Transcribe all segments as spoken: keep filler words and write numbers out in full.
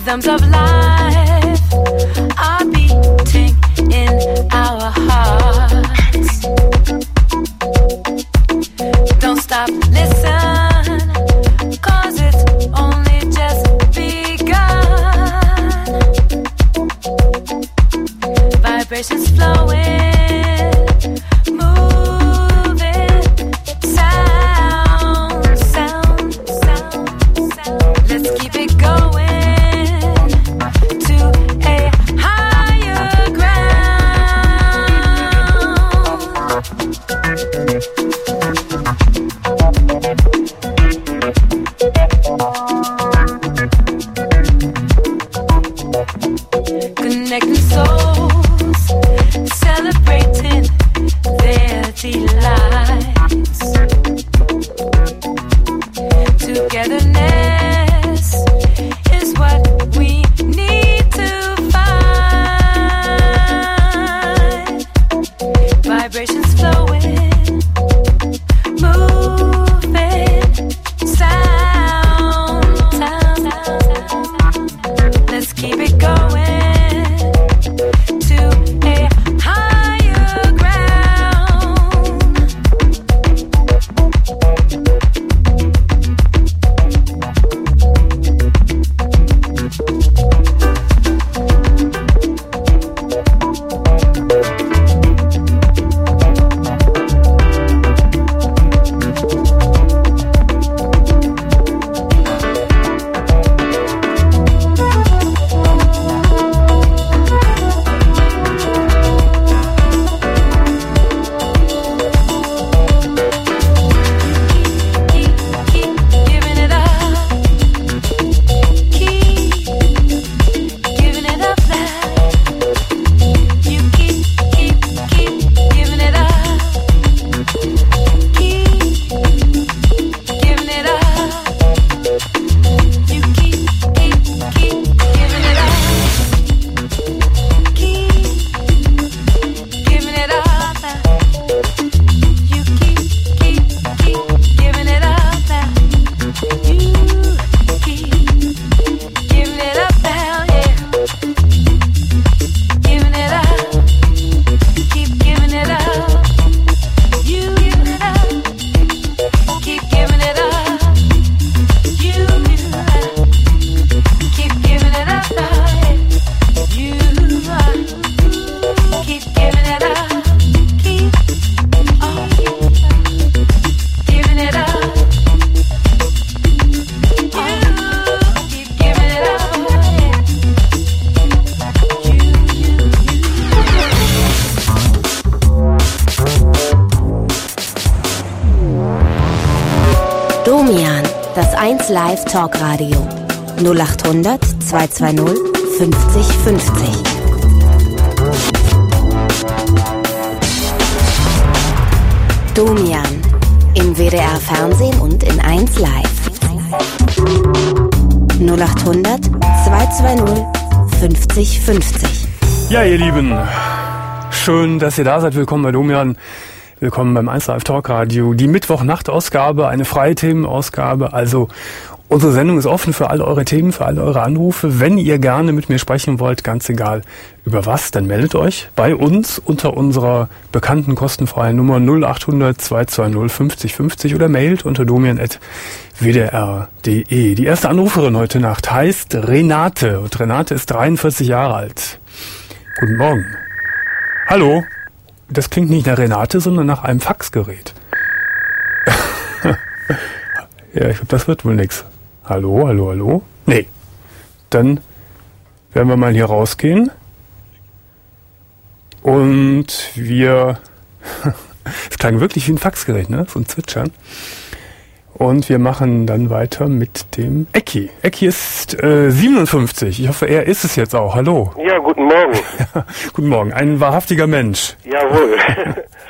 rhythms of life are beating in our hearts. Don't stop, listen, 'cause it's only just begun. Vibrations flowing, moving, sound, sound, sound, sound. Let's keep it going to a higher ground. Connecting souls, celebrating their delights. Togetherness is what we need to find. Vibrations flowing, moving, sound, sound, sound. Let's keep it going to a higher ground. Domian, das eins Live Talk Radio. null acht hundert zwei zwei null fünfzig fünfzig. Domian, im W D R Fernsehen und in eins Live. null acht hundert zwei zwei null fünfzig fünfzig. Ja, ihr Lieben, schön, dass ihr da seid. Willkommen bei Domian. Willkommen beim eins Live Talk Radio. Die Mittwochnacht-Ausgabe, eine freie Themenausgabe. Also unsere Sendung ist offen für alle eure Themen, für alle eure Anrufe. Wenn ihr gerne mit mir sprechen wollt, ganz egal über was, dann meldet euch bei uns unter unserer bekannten kostenfreien Nummer null acht hundert zwei zwei null fünfzig fünfzig oder mailt unter domian at w d r punkt d e. Die erste Anruferin heute Nacht heißt Renate und Renate ist dreiundvierzig Jahre alt. Guten Morgen. Hallo. Das klingt nicht nach Renate, sondern nach einem Faxgerät. Ja, ich glaube, das wird wohl nix. Hallo, hallo, hallo? Nee. Dann werden wir mal hier rausgehen. Und wir... Es klang wirklich wie ein Faxgerät, ne? So ein Zwitschern. Und wir machen dann weiter mit dem Ecki. Ecki ist äh, siebenundfünfzig. Ich hoffe, er ist es jetzt auch. Hallo. Ja, guten Morgen. Ja, guten Morgen. Ein wahrhaftiger Mensch. Jawohl.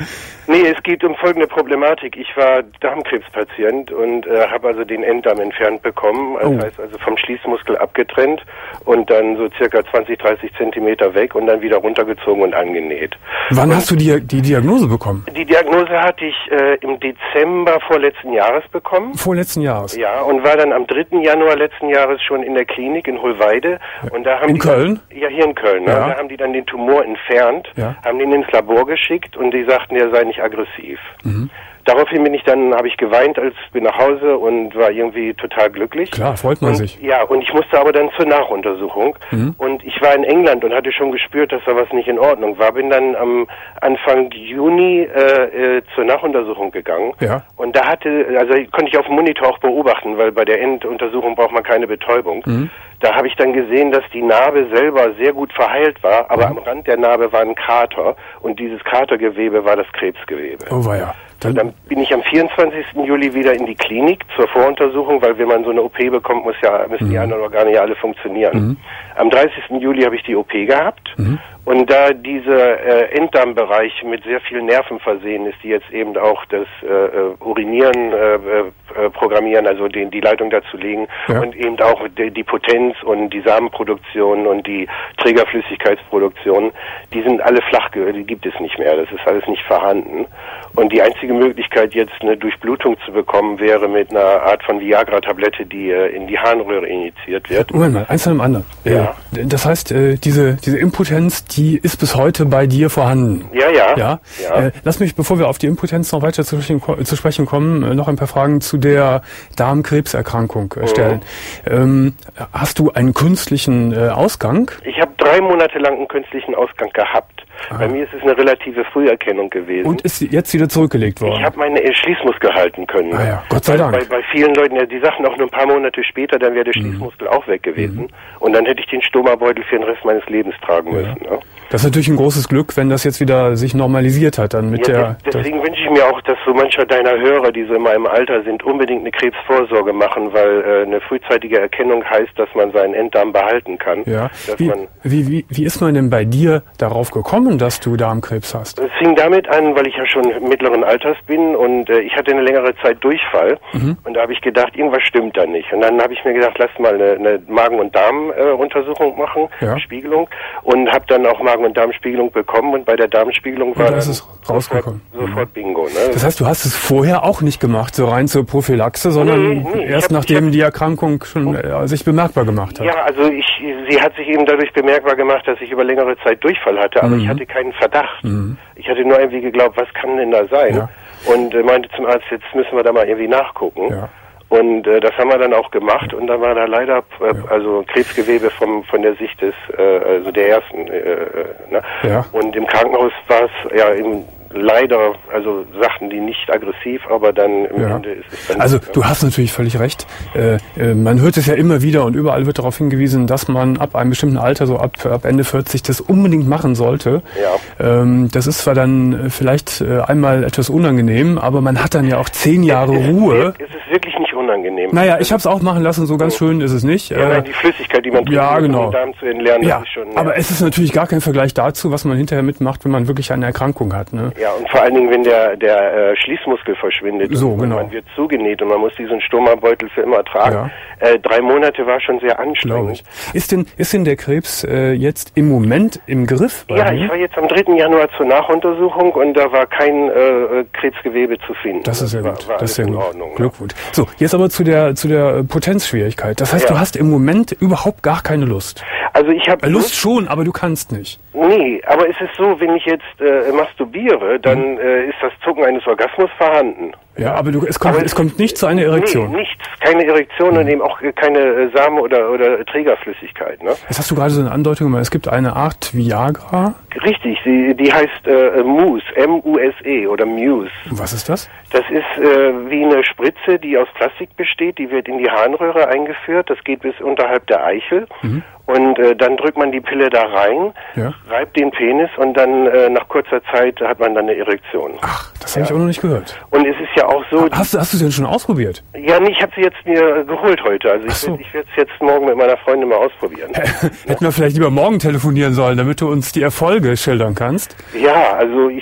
Nee, es geht um folgende Problematik. Ich war Darmkrebspatient und äh, habe also den Enddarm entfernt bekommen. Das Oh. heißt also vom Schließmuskel abgetrennt und dann so circa zwanzig, dreißig Zentimeter weg und dann wieder runtergezogen und angenäht. Wann und hast du die, die Diagnose bekommen? Die Diagnose hatte ich äh, im Dezember vorletzten Jahres bekommen. Vorletzten Jahres. Ja, und war dann am dritten Januar letzten Jahres schon in der Klinik in Hohlweide. Und da haben In die Köln? Dann, ja, hier in Köln. Ne? Ja. Und da haben die dann den Tumor entfernt, Ja. haben den ins Labor geschickt und die sagten, er sei nicht aggressiv. Mhm. Daraufhin bin ich dann, habe ich geweint, als bin nach Hause und war irgendwie total glücklich. Klar, freut man und, sich. Ja, und ich musste aber dann zur Nachuntersuchung. Mhm. Und ich war in England und hatte schon gespürt, dass da was nicht in Ordnung war. Bin dann am Anfang Juni äh, äh, zur Nachuntersuchung gegangen. Ja. Und da hatte, also konnte ich auf dem Monitor auch beobachten, weil bei der Enduntersuchung braucht man keine Betäubung. Mhm. Da habe ich dann gesehen, dass die Narbe selber sehr gut verheilt war, aber Mhm. am Rand der Narbe war ein Krater und dieses Kratergewebe war das Krebsgewebe. Oh weia. Dann, dann bin ich am vierundzwanzigsten Juli wieder in die Klinik zur Voruntersuchung, weil wenn man so eine O P bekommt, muss ja, müssen die anderen Organe ja alle funktionieren. Mhm. Am dreißigsten Juli habe ich die O P gehabt. Mhm. Und da dieser äh, Enddarmbereich mit sehr vielen Nerven versehen ist, die jetzt eben auch das äh, Urinieren äh, äh, programmieren, also den, die Leitung dazu legen, ja. Und eben auch die, die Potenz und die Samenproduktion und die Trägerflüssigkeitsproduktion, die sind alle flach, die gibt es nicht mehr, das ist alles nicht vorhanden. Und die einzige Möglichkeit, jetzt eine Durchblutung zu bekommen, wäre mit einer Art von Viagra-Tablette, die äh, in die Harnröhre injiziert wird. Moment mal, eins nach dem anderen. Ja. Das heißt, äh, diese, diese Impotenz, die ist bis heute bei dir vorhanden. Ja, ja. Ja. ja. Äh, lass mich, bevor wir auf die Impotenz noch weiter zu, zu sprechen kommen, äh, noch ein paar Fragen zu der Darmkrebserkrankung äh, stellen. Mhm. Ähm, hast du einen künstlichen äh, Ausgang? Ich habe drei Monate lang einen künstlichen Ausgang gehabt. Aha. Bei mir ist es eine relative Früherkennung gewesen. Und ist jetzt wieder zurückgelegt worden? Ich habe meine Schließmuskel halten können. Ah ja, Gott sei bei, Dank. Bei, bei vielen Leuten, ja, die sagten auch nur ein paar Monate später, dann wäre der Schließmuskel mhm. auch weg gewesen. Mhm. Und dann hätte ich den Stomabeutel für den Rest meines Lebens tragen ja. müssen. Ne? Das ist natürlich ein großes Glück, wenn das jetzt wieder sich normalisiert hat. Dann mit ja, der. Deswegen wünsche ich mir auch, dass so mancher deiner Hörer, die so in meinem Alter sind, unbedingt eine Krebsvorsorge machen, weil äh, eine frühzeitige Erkennung heißt, dass man seinen Enddarm behalten kann. Ja. Dass Wie, man wie, wie, wie ist man denn bei dir darauf gekommen, dass du Darmkrebs hast? Es fing damit an, weil ich ja schon mittleren Alters bin und äh, ich hatte eine längere Zeit Durchfall mhm. und da habe ich gedacht, irgendwas stimmt da nicht. Und dann habe ich mir gedacht, lass mal eine, eine Magen- und Darmuntersuchung äh, machen, ja. Spiegelung, und habe dann auch Magen- und Darmspiegelung bekommen und bei der Darmspiegelung war das ist rausgekommen. Sofort, sofort mhm. Bingo. Ne? Das heißt, du hast es vorher auch nicht gemacht, so rein zur Prophylaxe, sondern nee, nee, erst hab, nachdem hab, die Erkrankung schon äh, sich bemerkbar gemacht hat. Ja, also ich, sie hat sich eben dadurch bemerkbar gemacht, dass ich über längere Zeit Durchfall hatte, aber mhm. ich hatte keinen Verdacht. Mhm. Ich hatte nur irgendwie geglaubt, was kann denn da sein? Ja. Und äh, meinte zum Arzt, jetzt müssen wir da mal irgendwie nachgucken. Ja. Und äh, das haben wir dann auch gemacht und dann war da leider äh, ja. also Krebsgewebe vom von der Sicht des äh, also der ersten äh, ne? Ja. Und im Krankenhaus war es ja eben leider, also sagten die nicht aggressiv, aber dann im ja. Ende ist es dann... Also nicht, du hast natürlich völlig recht. Äh, äh, man hört es ja immer wieder und überall wird darauf hingewiesen, dass man ab einem bestimmten Alter, so ab, ab Ende vierzig, das unbedingt machen sollte. Ja. Ähm, das ist zwar dann vielleicht äh, einmal etwas unangenehm, aber man hat dann ja auch zehn Jahre es, es, Ruhe. Es ist wirklich nicht unangenehm. Naja, ich habe es auch machen lassen, so ganz schön ist es nicht. Ja, äh, die Flüssigkeit, die man trinkt, ja, genau. um den Darm zu entleeren, ja, das ist schon... Ja. Aber es ist natürlich gar kein Vergleich dazu, was man hinterher mitmacht, wenn man wirklich eine Erkrankung hat. Ne? Ja, und vor allen Dingen, wenn der der äh, Schließmuskel verschwindet so, und genau. man wird zugenäht und man muss diesen Stomabeutel für immer tragen. Ja. Äh, drei Monate war schon sehr anstrengend. Ist denn ist denn der Krebs äh, jetzt im Moment im Griff? Ja, ich war jetzt am dritten Januar zur Nachuntersuchung und da war kein äh, Krebsgewebe zu finden. Das ist sehr war, gut. War das ist sehr in gut. Ordnung. Glückwunsch. So, jetzt aber zu der zu der Potenzschwierigkeit. Das heißt, ja. du hast im Moment überhaupt gar keine Lust. Also ich habe Lust schon, aber du kannst nicht. Nee, aber es ist so, wenn ich jetzt äh, masturbiere, dann mhm. äh, ist das Zucken eines Orgasmus vorhanden. Ja, aber du, es, kommt, aber es, es kommt nicht zu einer Erektion. Nee, nichts, keine Erektion mhm. und eben auch keine äh, Samen- oder, oder Trägerflüssigkeit. Ne? Jetzt hast du gerade so eine Andeutung gemacht, es gibt eine Art Viagra. Richtig, sie, die heißt äh, Muse, M U S E oder Muse. Was ist das? Das ist äh, wie eine Spritze, die aus Plastik besteht, die wird in die Harnröhre eingeführt, das geht bis unterhalb der Eichel. Mhm. Und äh, dann drückt man die Pille da rein, ja. reibt den Penis und dann äh, nach kurzer Zeit hat man dann eine Erektion. Ach, das habe ja. ich auch noch nicht gehört. Und es ist ja auch so... Hast du hast du sie denn schon ausprobiert? Ja, nee, ich habe sie jetzt mir geholt heute. Also ich, so. ich werde es jetzt morgen mit meiner Freundin mal ausprobieren. Hätten wir vielleicht lieber morgen telefonieren sollen, damit du uns die Erfolge schildern kannst? Ja, also ich, ich denke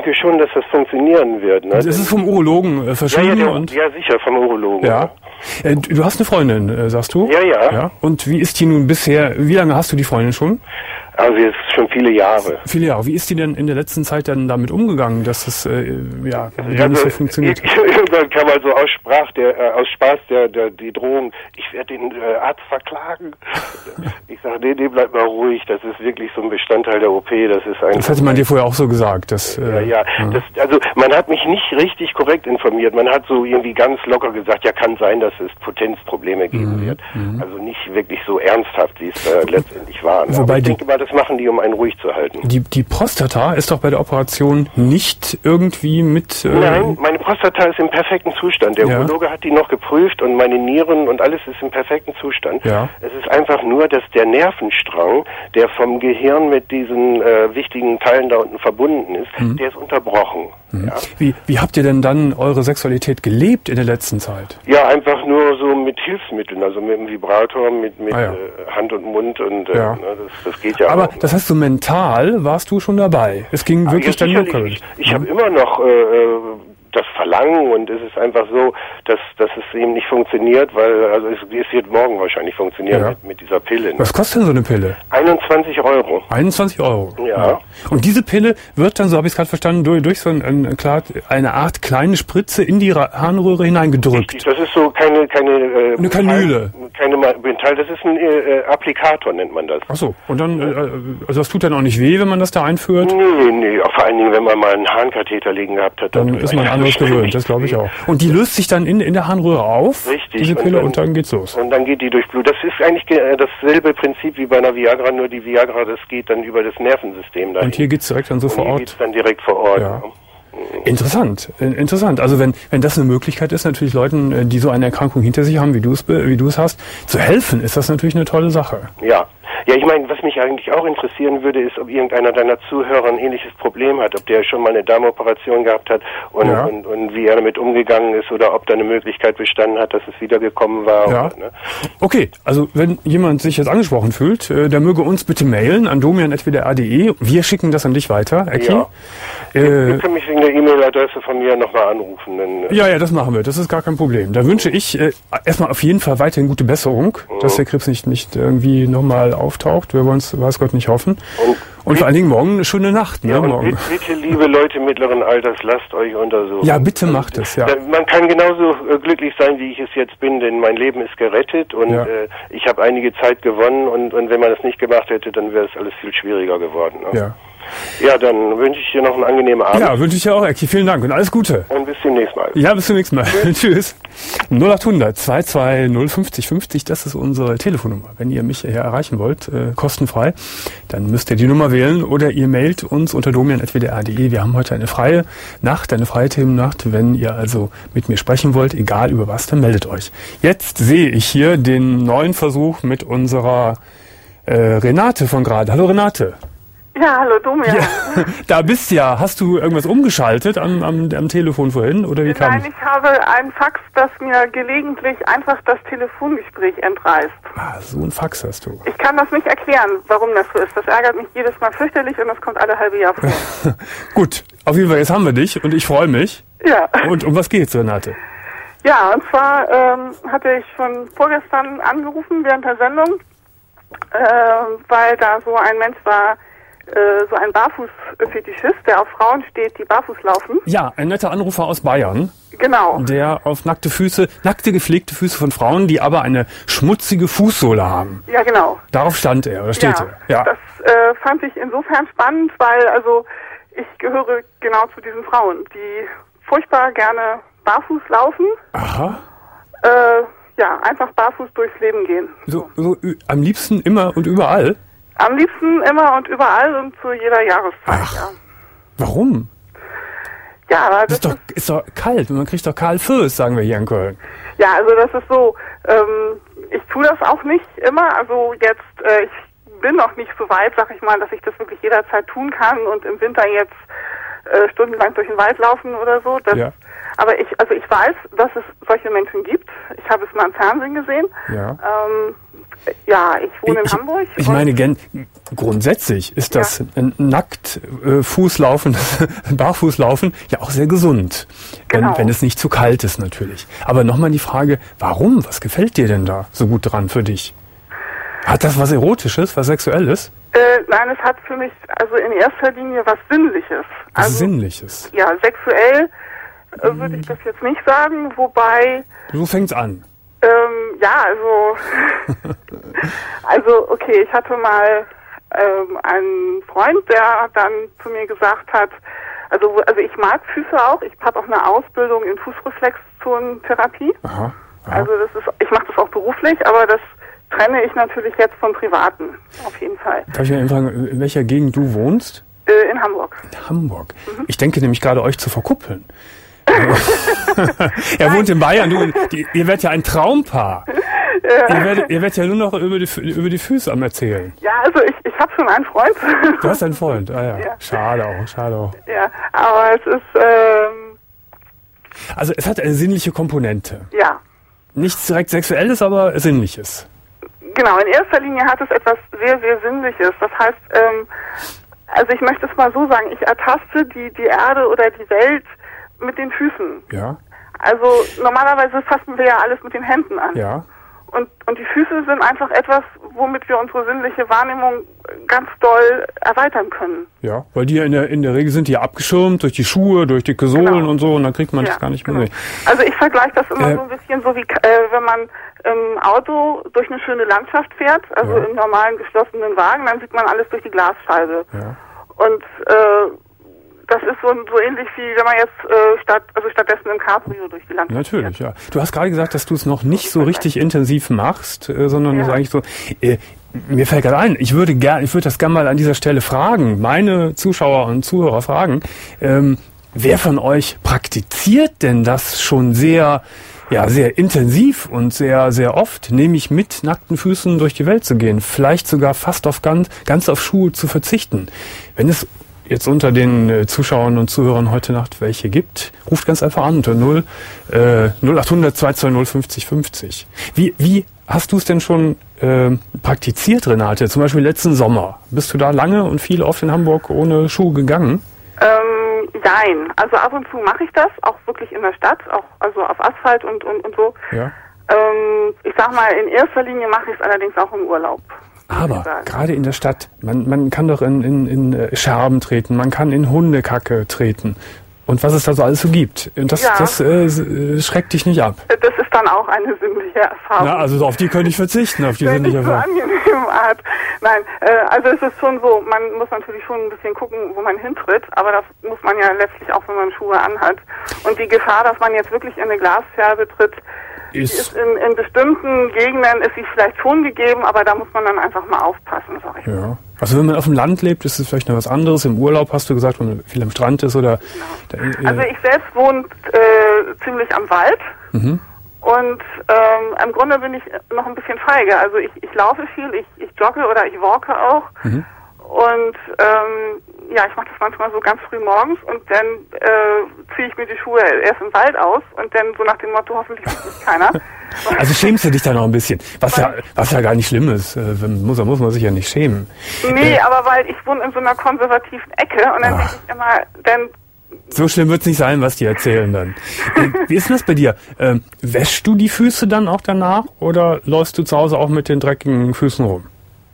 denke schon, dass das funktionieren wird. Ne? Das ist vom Urologen äh, verschrieben? Ja, ja, der, und ja, sicher, vom Urologen. Ja. Äh, du hast eine Freundin, äh, sagst du? Ja, ja, ja. Und wie ist die nun bisher, wie lange hast du die Freundin schon? Also jetzt schon viele Jahre. Viele Jahre. Wie ist die denn in der letzten Zeit dann damit umgegangen, dass es äh, ja also, nicht so funktioniert? Irgendwann kam also aus Sprach, der, äh, aus Spaß der, der die Drohung, ich werde den äh, Arzt verklagen. Ich sage, nee, nee, bleib mal ruhig, das ist wirklich so ein Bestandteil der O P, das ist einfach... Das hatte man dir vorher auch so gesagt. Dass, äh, ja, ja, ja. Das, also man hat mich nicht richtig korrekt informiert, man hat so irgendwie ganz locker gesagt, ja, kann sein, dass es Potenzprobleme geben mhm. wird. Mhm. Also nicht wirklich so ernsthaft, wie es äh, letztendlich war. Ne? Wobei ich die, denke mal, das machen die, um einen ruhig zu halten. Die, die Prostata ist doch bei der Operation nicht irgendwie mit... Äh Nein, meine Prostata ist im perfekten Zustand. Der ja. Urologe hat die noch geprüft und meine Nieren und alles ist im perfekten Zustand. Ja. Es ist einfach nur, dass der Nervenstrang, der vom Gehirn mit diesen äh, wichtigen Teilen da unten verbunden ist, mhm. der ist unterbrochen. Mhm. Ja? Wie, wie habt ihr denn dann eure Sexualität gelebt in der letzten Zeit? Ja, einfach nur so mit Hilfsmitteln, also mit dem Vibrator, mit, mit ah, ja. äh, Hand und Mund und äh, ja. ne, das, das geht ja Aber auch. Ne? Das heißt, so mental warst du schon dabei. Es ging wirklich ja, dann nur Ich, ich habe immer noch äh, das Verlangen und es ist einfach so, dass, dass es eben nicht funktioniert, weil also es, es wird morgen wahrscheinlich funktionieren ja. mit, mit dieser Pille. Ne? Was kostet denn so eine Pille? einundzwanzig Euro. einundzwanzig Euro? Ja. ja. Und diese Pille wird dann, so habe ich es gerade verstanden, durch, durch so ein, ein, klar, eine Art kleine Spritze in die Harnröhre hineingedrückt. Richtig, das ist so keine... keine äh, eine Kanüle. Keine Metall, das ist ein äh, Applikator, nennt man das. Ach so, und dann, äh, also das tut dann auch nicht weh, wenn man das da einführt? Nee, nee, auch vor allen Dingen, wenn man mal einen Harnkatheter liegen gehabt hat. Dann, dann ist man anderes gewöhnt, das glaube ich auch. Und die löst sich dann in, in der Harnröhre auf, richtig, diese Pille, und dann, und dann geht's los. Und dann geht die durch Blut. Das ist eigentlich äh, dasselbe Prinzip wie bei einer Viagra, nur die Viagra, das geht dann über das Nervensystem dahin. Und hier geht's direkt dann so und vor hier Ort? geht's dann direkt vor Ort. Ja. Interessant, interessant. Also wenn wenn das eine Möglichkeit ist, natürlich Leuten, die so eine Erkrankung hinter sich haben, wie du es wie du es hast, zu helfen, ist das natürlich eine tolle Sache. Ja. Ja, ich meine, was mich eigentlich auch interessieren würde, ist, ob irgendeiner deiner Zuhörer ein ähnliches Problem hat, ob der schon mal eine Darmoperation gehabt hat und, ja. und, und wie er damit umgegangen ist oder ob da eine Möglichkeit bestanden hat, dass es wiedergekommen war. Ja. Oder, ne? Okay, also wenn jemand sich jetzt angesprochen fühlt, äh, der möge uns bitte mailen an domian at w d r punkt d e. Wir schicken das an dich weiter, Ecki. Ja. Äh, du kannst mich wegen der E-Mail-Adresse von mir nochmal anrufen. Dann, äh ja, ja, das machen wir. Das ist gar kein Problem. Da wünsche ich äh, erstmal auf jeden Fall weiterhin gute Besserung, mhm. dass der Krebs nicht, nicht irgendwie nochmal auftaucht. Wir wollen es, weiß Gott, nicht hoffen. Und, und vor allen Dingen morgen eine schöne Nacht. Ne, ja, und morgen. Bitte, liebe Leute mittleren Alters, lasst euch untersuchen. Ja, bitte macht es. Ja. Man kann genauso äh, glücklich sein, wie ich es jetzt bin, denn mein Leben ist gerettet und ja. äh, ich habe einige Zeit gewonnen und, und wenn man es nicht gemacht hätte, dann wäre es alles viel schwieriger geworden. Ne? Ja. Ja, dann wünsche ich dir noch einen angenehmen Abend. Ja, wünsche ich dir auch, Ecki. Vielen Dank und alles Gute. Und bis zum nächsten Mal. Ja, bis zum nächsten Mal. Tschüss. null acht hundert zwei zwei null fünfzig fünfzig, das ist unsere Telefonnummer. Wenn ihr mich hier erreichen wollt, äh, kostenfrei, dann müsst ihr die Nummer wählen oder ihr mailt uns unter domian at w d r punkt d e. Wir haben heute eine freie Nacht, eine freie Themennacht. Wenn ihr also mit mir sprechen wollt, egal über was, dann meldet euch. Jetzt sehe ich hier den neuen Versuch mit unserer äh, Renate von gerade. Hallo Renate. Ja, hallo Domian. Ja, da bist du ja. Hast du irgendwas umgeschaltet am, am, am Telefon vorhin? Oder wie kam Nein, ich habe ein Fax, das mir gelegentlich einfach das Telefongespräch entreißt. Ah, so ein Fax hast du. Ich kann das nicht erklären, warum das so ist. Das ärgert mich jedes Mal fürchterlich und das kommt alle halbe Jahr vor. Gut, auf jeden Fall, jetzt haben wir dich und ich freue mich. Ja. Und um was geht's, Renate? Ja, und zwar ähm, hatte ich schon vorgestern angerufen während der Sendung, äh, weil da so ein Mensch war, so ein Barfußfetischist, der auf Frauen steht, die barfuß laufen. Ja, ein netter Anrufer aus Bayern. Genau. Der auf nackte Füße, nackte gepflegte Füße von Frauen, die aber eine schmutzige Fußsohle haben. Ja, genau. Darauf stand er, oder steht ja, er? Ja, das äh, fand ich insofern spannend, weil also ich gehöre genau zu diesen Frauen, die furchtbar gerne barfuß laufen. Aha. Äh, ja, einfach barfuß durchs Leben gehen. So, so am liebsten immer und überall? Am liebsten immer und überall und zu jeder Jahreszeit. Ach, ja. Warum? Ja, aber das, das ist, doch, ist doch kalt. Man kriegt doch kahl Fuß, sagen wir hier in Köln. Ja, also das ist so, ähm, ich tue das auch nicht immer. Also jetzt, äh, ich bin noch nicht so weit, sag ich mal, dass ich das wirklich jederzeit tun kann und im Winter jetzt äh, stundenlang durch den Wald laufen oder so. Das, ja. Aber ich, also ich weiß, dass es solche Menschen gibt. Ich habe es mal im Fernsehen gesehen. Ja. Ähm, Ja, ich wohne in ich, Hamburg. Ich meine, gen, grundsätzlich ist das ja. nackt äh, Fußlaufen, Barfußlaufen ja auch sehr gesund, genau. wenn, wenn es nicht zu kalt ist natürlich. Aber nochmal die Frage, warum? Was gefällt dir denn da so gut dran für dich? Hat das was Erotisches, was Sexuelles? Äh, nein, es hat für mich also in erster Linie was Sinnliches. Was also, Sinnliches? Ja, sexuell äh, würde ich das jetzt nicht sagen, wobei... So fängt's an. Ähm, ja, also, also okay, ich hatte mal ähm, einen Freund, der dann zu mir gesagt hat, also also ich mag Füße auch, ich habe auch eine Ausbildung in Fußreflexzonentherapie. Aha, aha. Also das ist, ich mache das auch beruflich, aber das trenne ich natürlich jetzt vom Privaten, auf jeden Fall. Darf ich mal fragen, in welcher Gegend du wohnst? Äh, in Hamburg. In Hamburg. Mhm. Ich denke nämlich gerade, euch zu verkuppeln. Er wohnt in Bayern, du, die, ihr werdet ja ein Traumpaar. Ja. Ihr, werdet, ihr werdet ja nur noch über die, über die Füße am Erzählen. Ja, also ich, ich habe schon einen Freund. Du hast einen Freund, ah ja. ja. Schade auch, schade auch. Ja, aber es ist... Ähm also es hat eine sinnliche Komponente. Ja. Nichts direkt Sexuelles, aber Sinnliches. Genau, in erster Linie hat es etwas sehr, sehr Sinnliches. Das heißt, ähm, also ich möchte es mal so sagen, ich ertaste die, die Erde oder die Welt mit den Füßen. Ja. Also normalerweise fassen wir ja alles mit den Händen an. Ja. Und, und die Füße sind einfach etwas, womit wir unsere sinnliche Wahrnehmung ganz doll erweitern können. Ja, weil die in der, in der Regel sind die ja abgeschirmt durch die Schuhe, durch dicke Sohlen genau. und so und dann kriegt man ja, das gar nicht mehr. Genau. Also ich vergleiche das immer äh, so ein bisschen so wie, äh, wenn man im Auto durch eine schöne Landschaft fährt, also ja. im normalen geschlossenen Wagen, dann sieht man alles durch die Glasscheibe. Ja. Und äh, das ist so, so ähnlich wie wenn man jetzt äh, statt, also stattdessen im Cabrio durch die Landschaft Natürlich, fährt. ja. Du hast gerade gesagt, dass du es noch nicht so richtig intensiv machst, äh, sondern es ja. ist eigentlich so. Äh, mir fällt gerade ein, ich würde gern, ich würde das gerne mal an dieser Stelle fragen, meine Zuschauer und Zuhörer fragen, ähm, wer von euch praktiziert denn das schon sehr, ja, sehr intensiv und sehr, sehr oft, nämlich mit nackten Füßen durch die Welt zu gehen, vielleicht sogar fast auf ganz, ganz auf Schuhe zu verzichten. Wenn es jetzt unter den äh, Zuschauern und Zuhörern heute Nacht welche gibt, ruft ganz einfach an unter null, äh, null acht hundert zwei zwei null fünfzig fünfzig. Wie, wie hast du es denn schon äh, praktiziert, Renate? Zum Beispiel letzten Sommer. Bist du da lange und viel oft in Hamburg ohne Schuhe gegangen? Ähm, nein. Also ab und zu mache ich das, auch wirklich in der Stadt, auch also auf Asphalt und, und, und so. Ja. Ähm, ich sag mal, in erster Linie mache ich es allerdings auch im Urlaub. Aber gerade in der Stadt, man, man kann doch in, in, in Scherben treten, man kann in Hundekacke treten. Und was es da so alles so gibt. Und das, ja. das äh, schreckt dich nicht ab. Das ist dann auch eine sinnliche Erfahrung. Na, also auf die könnte ich verzichten, auf die sinnliche Erfahrung. Nicht so angenehme Art. Nein, äh, also es ist schon so, man muss natürlich schon ein bisschen gucken, wo man hintritt, aber das muss man ja letztlich auch, wenn man Schuhe anhat. Und die Gefahr, dass man jetzt wirklich in eine Glasscherbe tritt, ist, ist in, in bestimmten Gegenden ist sie vielleicht schon gegeben, aber da muss man dann einfach mal aufpassen, sag ich. Ja. Also wenn man auf dem Land lebt, ist es vielleicht noch was anderes. Im Urlaub hast du gesagt, wenn man viel am Strand ist oder... Genau. Da, äh, also ich selbst wohne äh, ziemlich am Wald mhm. und ähm, im Grunde bin ich noch ein bisschen feige. Also ich, ich laufe viel, ich, ich jogge oder ich walke auch mhm. und ähm, ja, ich mache das manchmal so ganz früh morgens und dann äh, ziehe ich mir die Schuhe erst im Wald aus und dann so nach dem Motto, hoffentlich sieht mich keiner. Also schämst du dich da noch ein bisschen, was ja, was ja gar nicht schlimm ist, äh, muss, muss man sich ja nicht schämen. Nee, äh, aber weil ich wohne in so einer konservativen Ecke und dann denke ich immer, dann... So schlimm wird es nicht sein, was die erzählen dann. äh, wie ist denn das bei dir? Ähm, wäschst du die Füße dann auch danach oder läufst du zu Hause auch mit den dreckigen Füßen rum?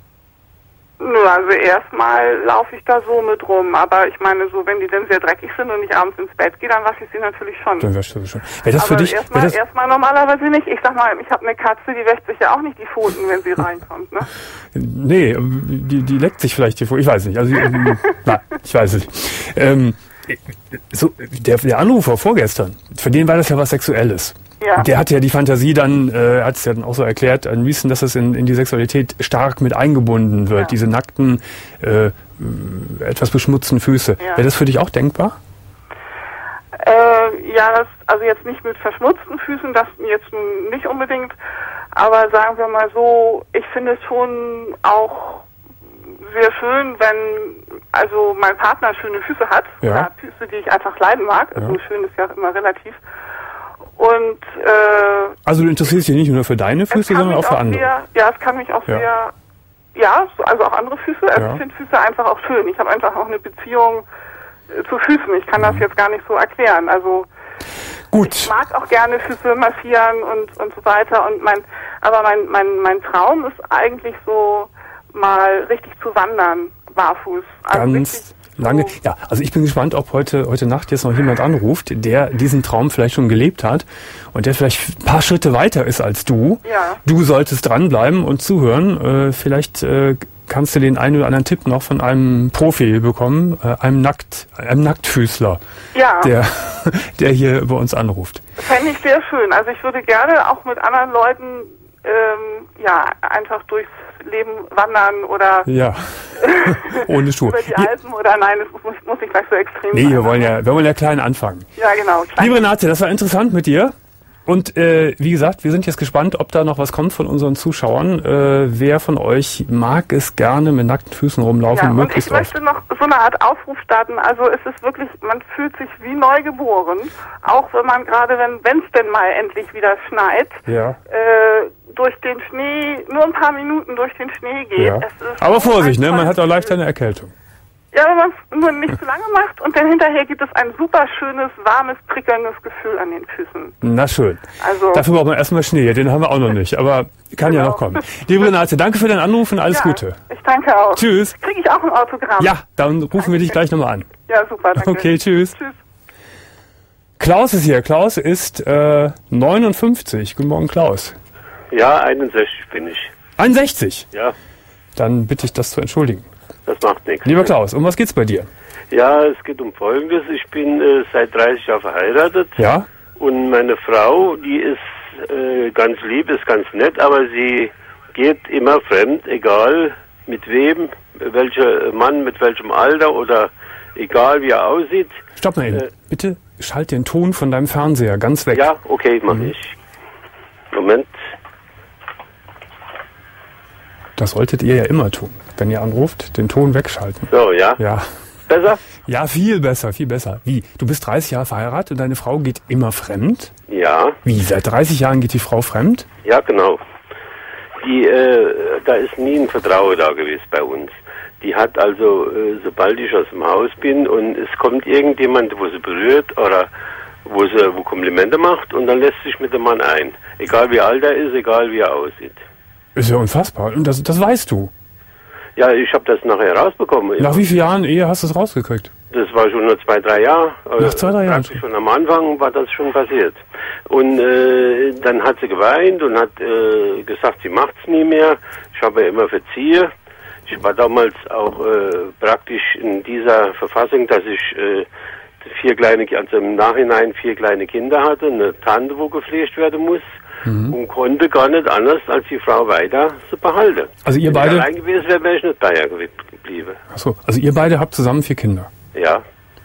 Also erstmal laufe ich da so mit rum, aber ich meine so, wenn die dann sehr dreckig sind und ich abends ins Bett gehe, dann wasche ich sie natürlich schon. Dann wäschst du sie schon. Wäre das aber für dich? Erstmal, das erstmal normalerweise nicht. Ich sag mal, ich habe eine Katze, die wäscht sich ja auch nicht die Pfoten, wenn sie reinkommt, ne? Nee, die, die leckt sich vielleicht die Pfoten, ich weiß nicht. Also, ähm, na, ich weiß es nicht. Ähm, so, der, der Anrufer vorgestern, für den war das ja was Sexuelles. Ja. Der hatte ja die Fantasie dann, äh, hat es ja dann auch so erklärt, an Wiesen, dass es in, in die Sexualität stark mit eingebunden wird, ja. diese nackten, äh, etwas beschmutzten Füße. Ja. Wäre das für dich auch denkbar? Äh, ja, das, also jetzt nicht mit verschmutzten Füßen, das jetzt nicht unbedingt, aber sagen wir mal so, ich finde es schon auch sehr schön, wenn also mein Partner schöne Füße hat, ja. oder Füße, die ich einfach leiden mag, also ja. schön ist ja immer relativ. Und äh, also du interessierst dich nicht nur für deine Füße, sondern auch für auch andere. Sehr, ja, es kann mich auch Ja. sehr, ja, so- also auch andere Füße. Also Ja. ich finde Füße einfach auch schön. Ich habe einfach auch eine Beziehung äh, zu Füßen. Ich kann das jetzt gar nicht so erklären. Also ich Gut. mag auch gerne Füße massieren und und so weiter. Und mein, aber mein mein mein Traum ist eigentlich so mal richtig zu wandern, barfuß. Also richtig Ganz lange. so- Ja, also ich bin gespannt, ob heute, heute Nacht jetzt noch jemand anruft, der diesen Traum vielleicht schon gelebt hat und der vielleicht ein paar Schritte weiter ist als du. Ja. Du solltest dranbleiben und zuhören. Äh, vielleicht äh, kannst du den einen oder anderen Tipp noch von einem Profi bekommen, äh, einem Nackt, einem Nacktfüßler, Ja. der, der hier bei uns anruft. Fände ich sehr schön. Also ich würde gerne auch mit anderen Leuten ähm, ja einfach durchs Leben wandern oder Ja, ohne Schuhe. über die Hier- Alpen oder nein, das muss, muss nicht gleich so extrem Nee, sein. wir wollen ja, wir wollen ja klein anfangen. Ja, genau. Klein. Liebe Renate, das war interessant mit dir. Und äh, wie gesagt, wir sind jetzt gespannt, ob da noch was kommt von unseren Zuschauern. Äh, wer von euch mag es gerne mit nackten Füßen rumlaufen, Ja, und ich möglichst oft? möchte noch so eine Art Aufruf starten. Also es ist wirklich, man fühlt sich wie neu geboren. Auch wenn man gerade, wenn es denn mal endlich wieder schneit, Ja. äh, durch den Schnee, nur ein paar Minuten durch den Schnee geht. Ja. Es ist Aber so Vorsicht, ein ne? Man hat auch tolles leicht Gefühl. eine Erkältung. Ja, wenn man es nur nicht zu lange macht und dann hinterher gibt es ein super schönes, warmes, prickelndes Gefühl an den Füßen. Na schön. Also, Dafür brauchen wir erstmal Schnee, den haben wir auch noch nicht, aber kann ja Genau. noch kommen. Liebe Renate, danke für deinen Anruf und alles ja, Gute. Ich danke auch. Tschüss. Kriege ich auch ein Autogramm? Ja, dann rufen wir dich gleich nochmal an. Ja, super, danke. Okay, tschüss. Tschüss. Klaus ist hier. Klaus ist äh, neunundfünfzig. Guten Morgen, Klaus. Ja, einundsechzig bin ich. einundsechzig. Ja, Dann bitte ich das zu entschuldigen. das macht nichts. Lieber Klaus, um was geht's bei dir? Ja, es geht um Folgendes. Ich bin äh, seit dreißig Jahren verheiratet Ja? und meine Frau, die ist äh, ganz lieb, ist ganz nett, aber sie geht immer fremd, egal mit wem, welcher Mann, mit welchem Alter oder egal wie er aussieht. Stopp mal eben. Äh. Bitte schalt den Ton von deinem Fernseher ganz weg. Ja, okay, mach Mhm. ich. Moment. Das solltet ihr ja immer tun. Wenn ihr anruft, den Ton wegschalten. So, ja. Ja. Besser? Ja, viel besser, viel besser. Wie? Du bist dreißig Jahre verheiratet und deine Frau geht immer fremd? Ja, Wie? Seit dreißig Jahren geht die Frau fremd? ja, genau. Die, äh, da ist nie ein Vertrauen da gewesen bei uns. Die hat also, äh, sobald ich aus dem Haus bin und es kommt irgendjemand, wo sie berührt oder wo sie wo Komplimente macht und dann lässt sich mit dem Mann ein. Egal wie alt er ist, egal wie er aussieht. Ist ja unfassbar. Und das, das weißt du. Ja, ich habe das nachher rausbekommen. Nach wie vielen Jahren Ehe hast du es rausgekriegt? Das war schon nur zwei, drei Jahre. Nach zwei, drei Jahren Praktisch schon am Anfang war das schon passiert. Und äh, dann hat sie geweint und hat äh, gesagt, sie macht's nie mehr. Ich habe ihr immer verziehe. Ich war damals auch äh, praktisch in dieser Verfassung, dass ich äh, vier kleine, also im Nachhinein vier kleine Kinder hatte, eine Tante, wo gepflegt werden muss. Mhm. Und konnte gar nicht anders, als die Frau weiter zu behalten. Also ihr Wenn beide... ich allein gewesen wäre, wäre ich nicht bei ihr geblieben. Achso, also ihr beide habt zusammen vier Kinder. Ja.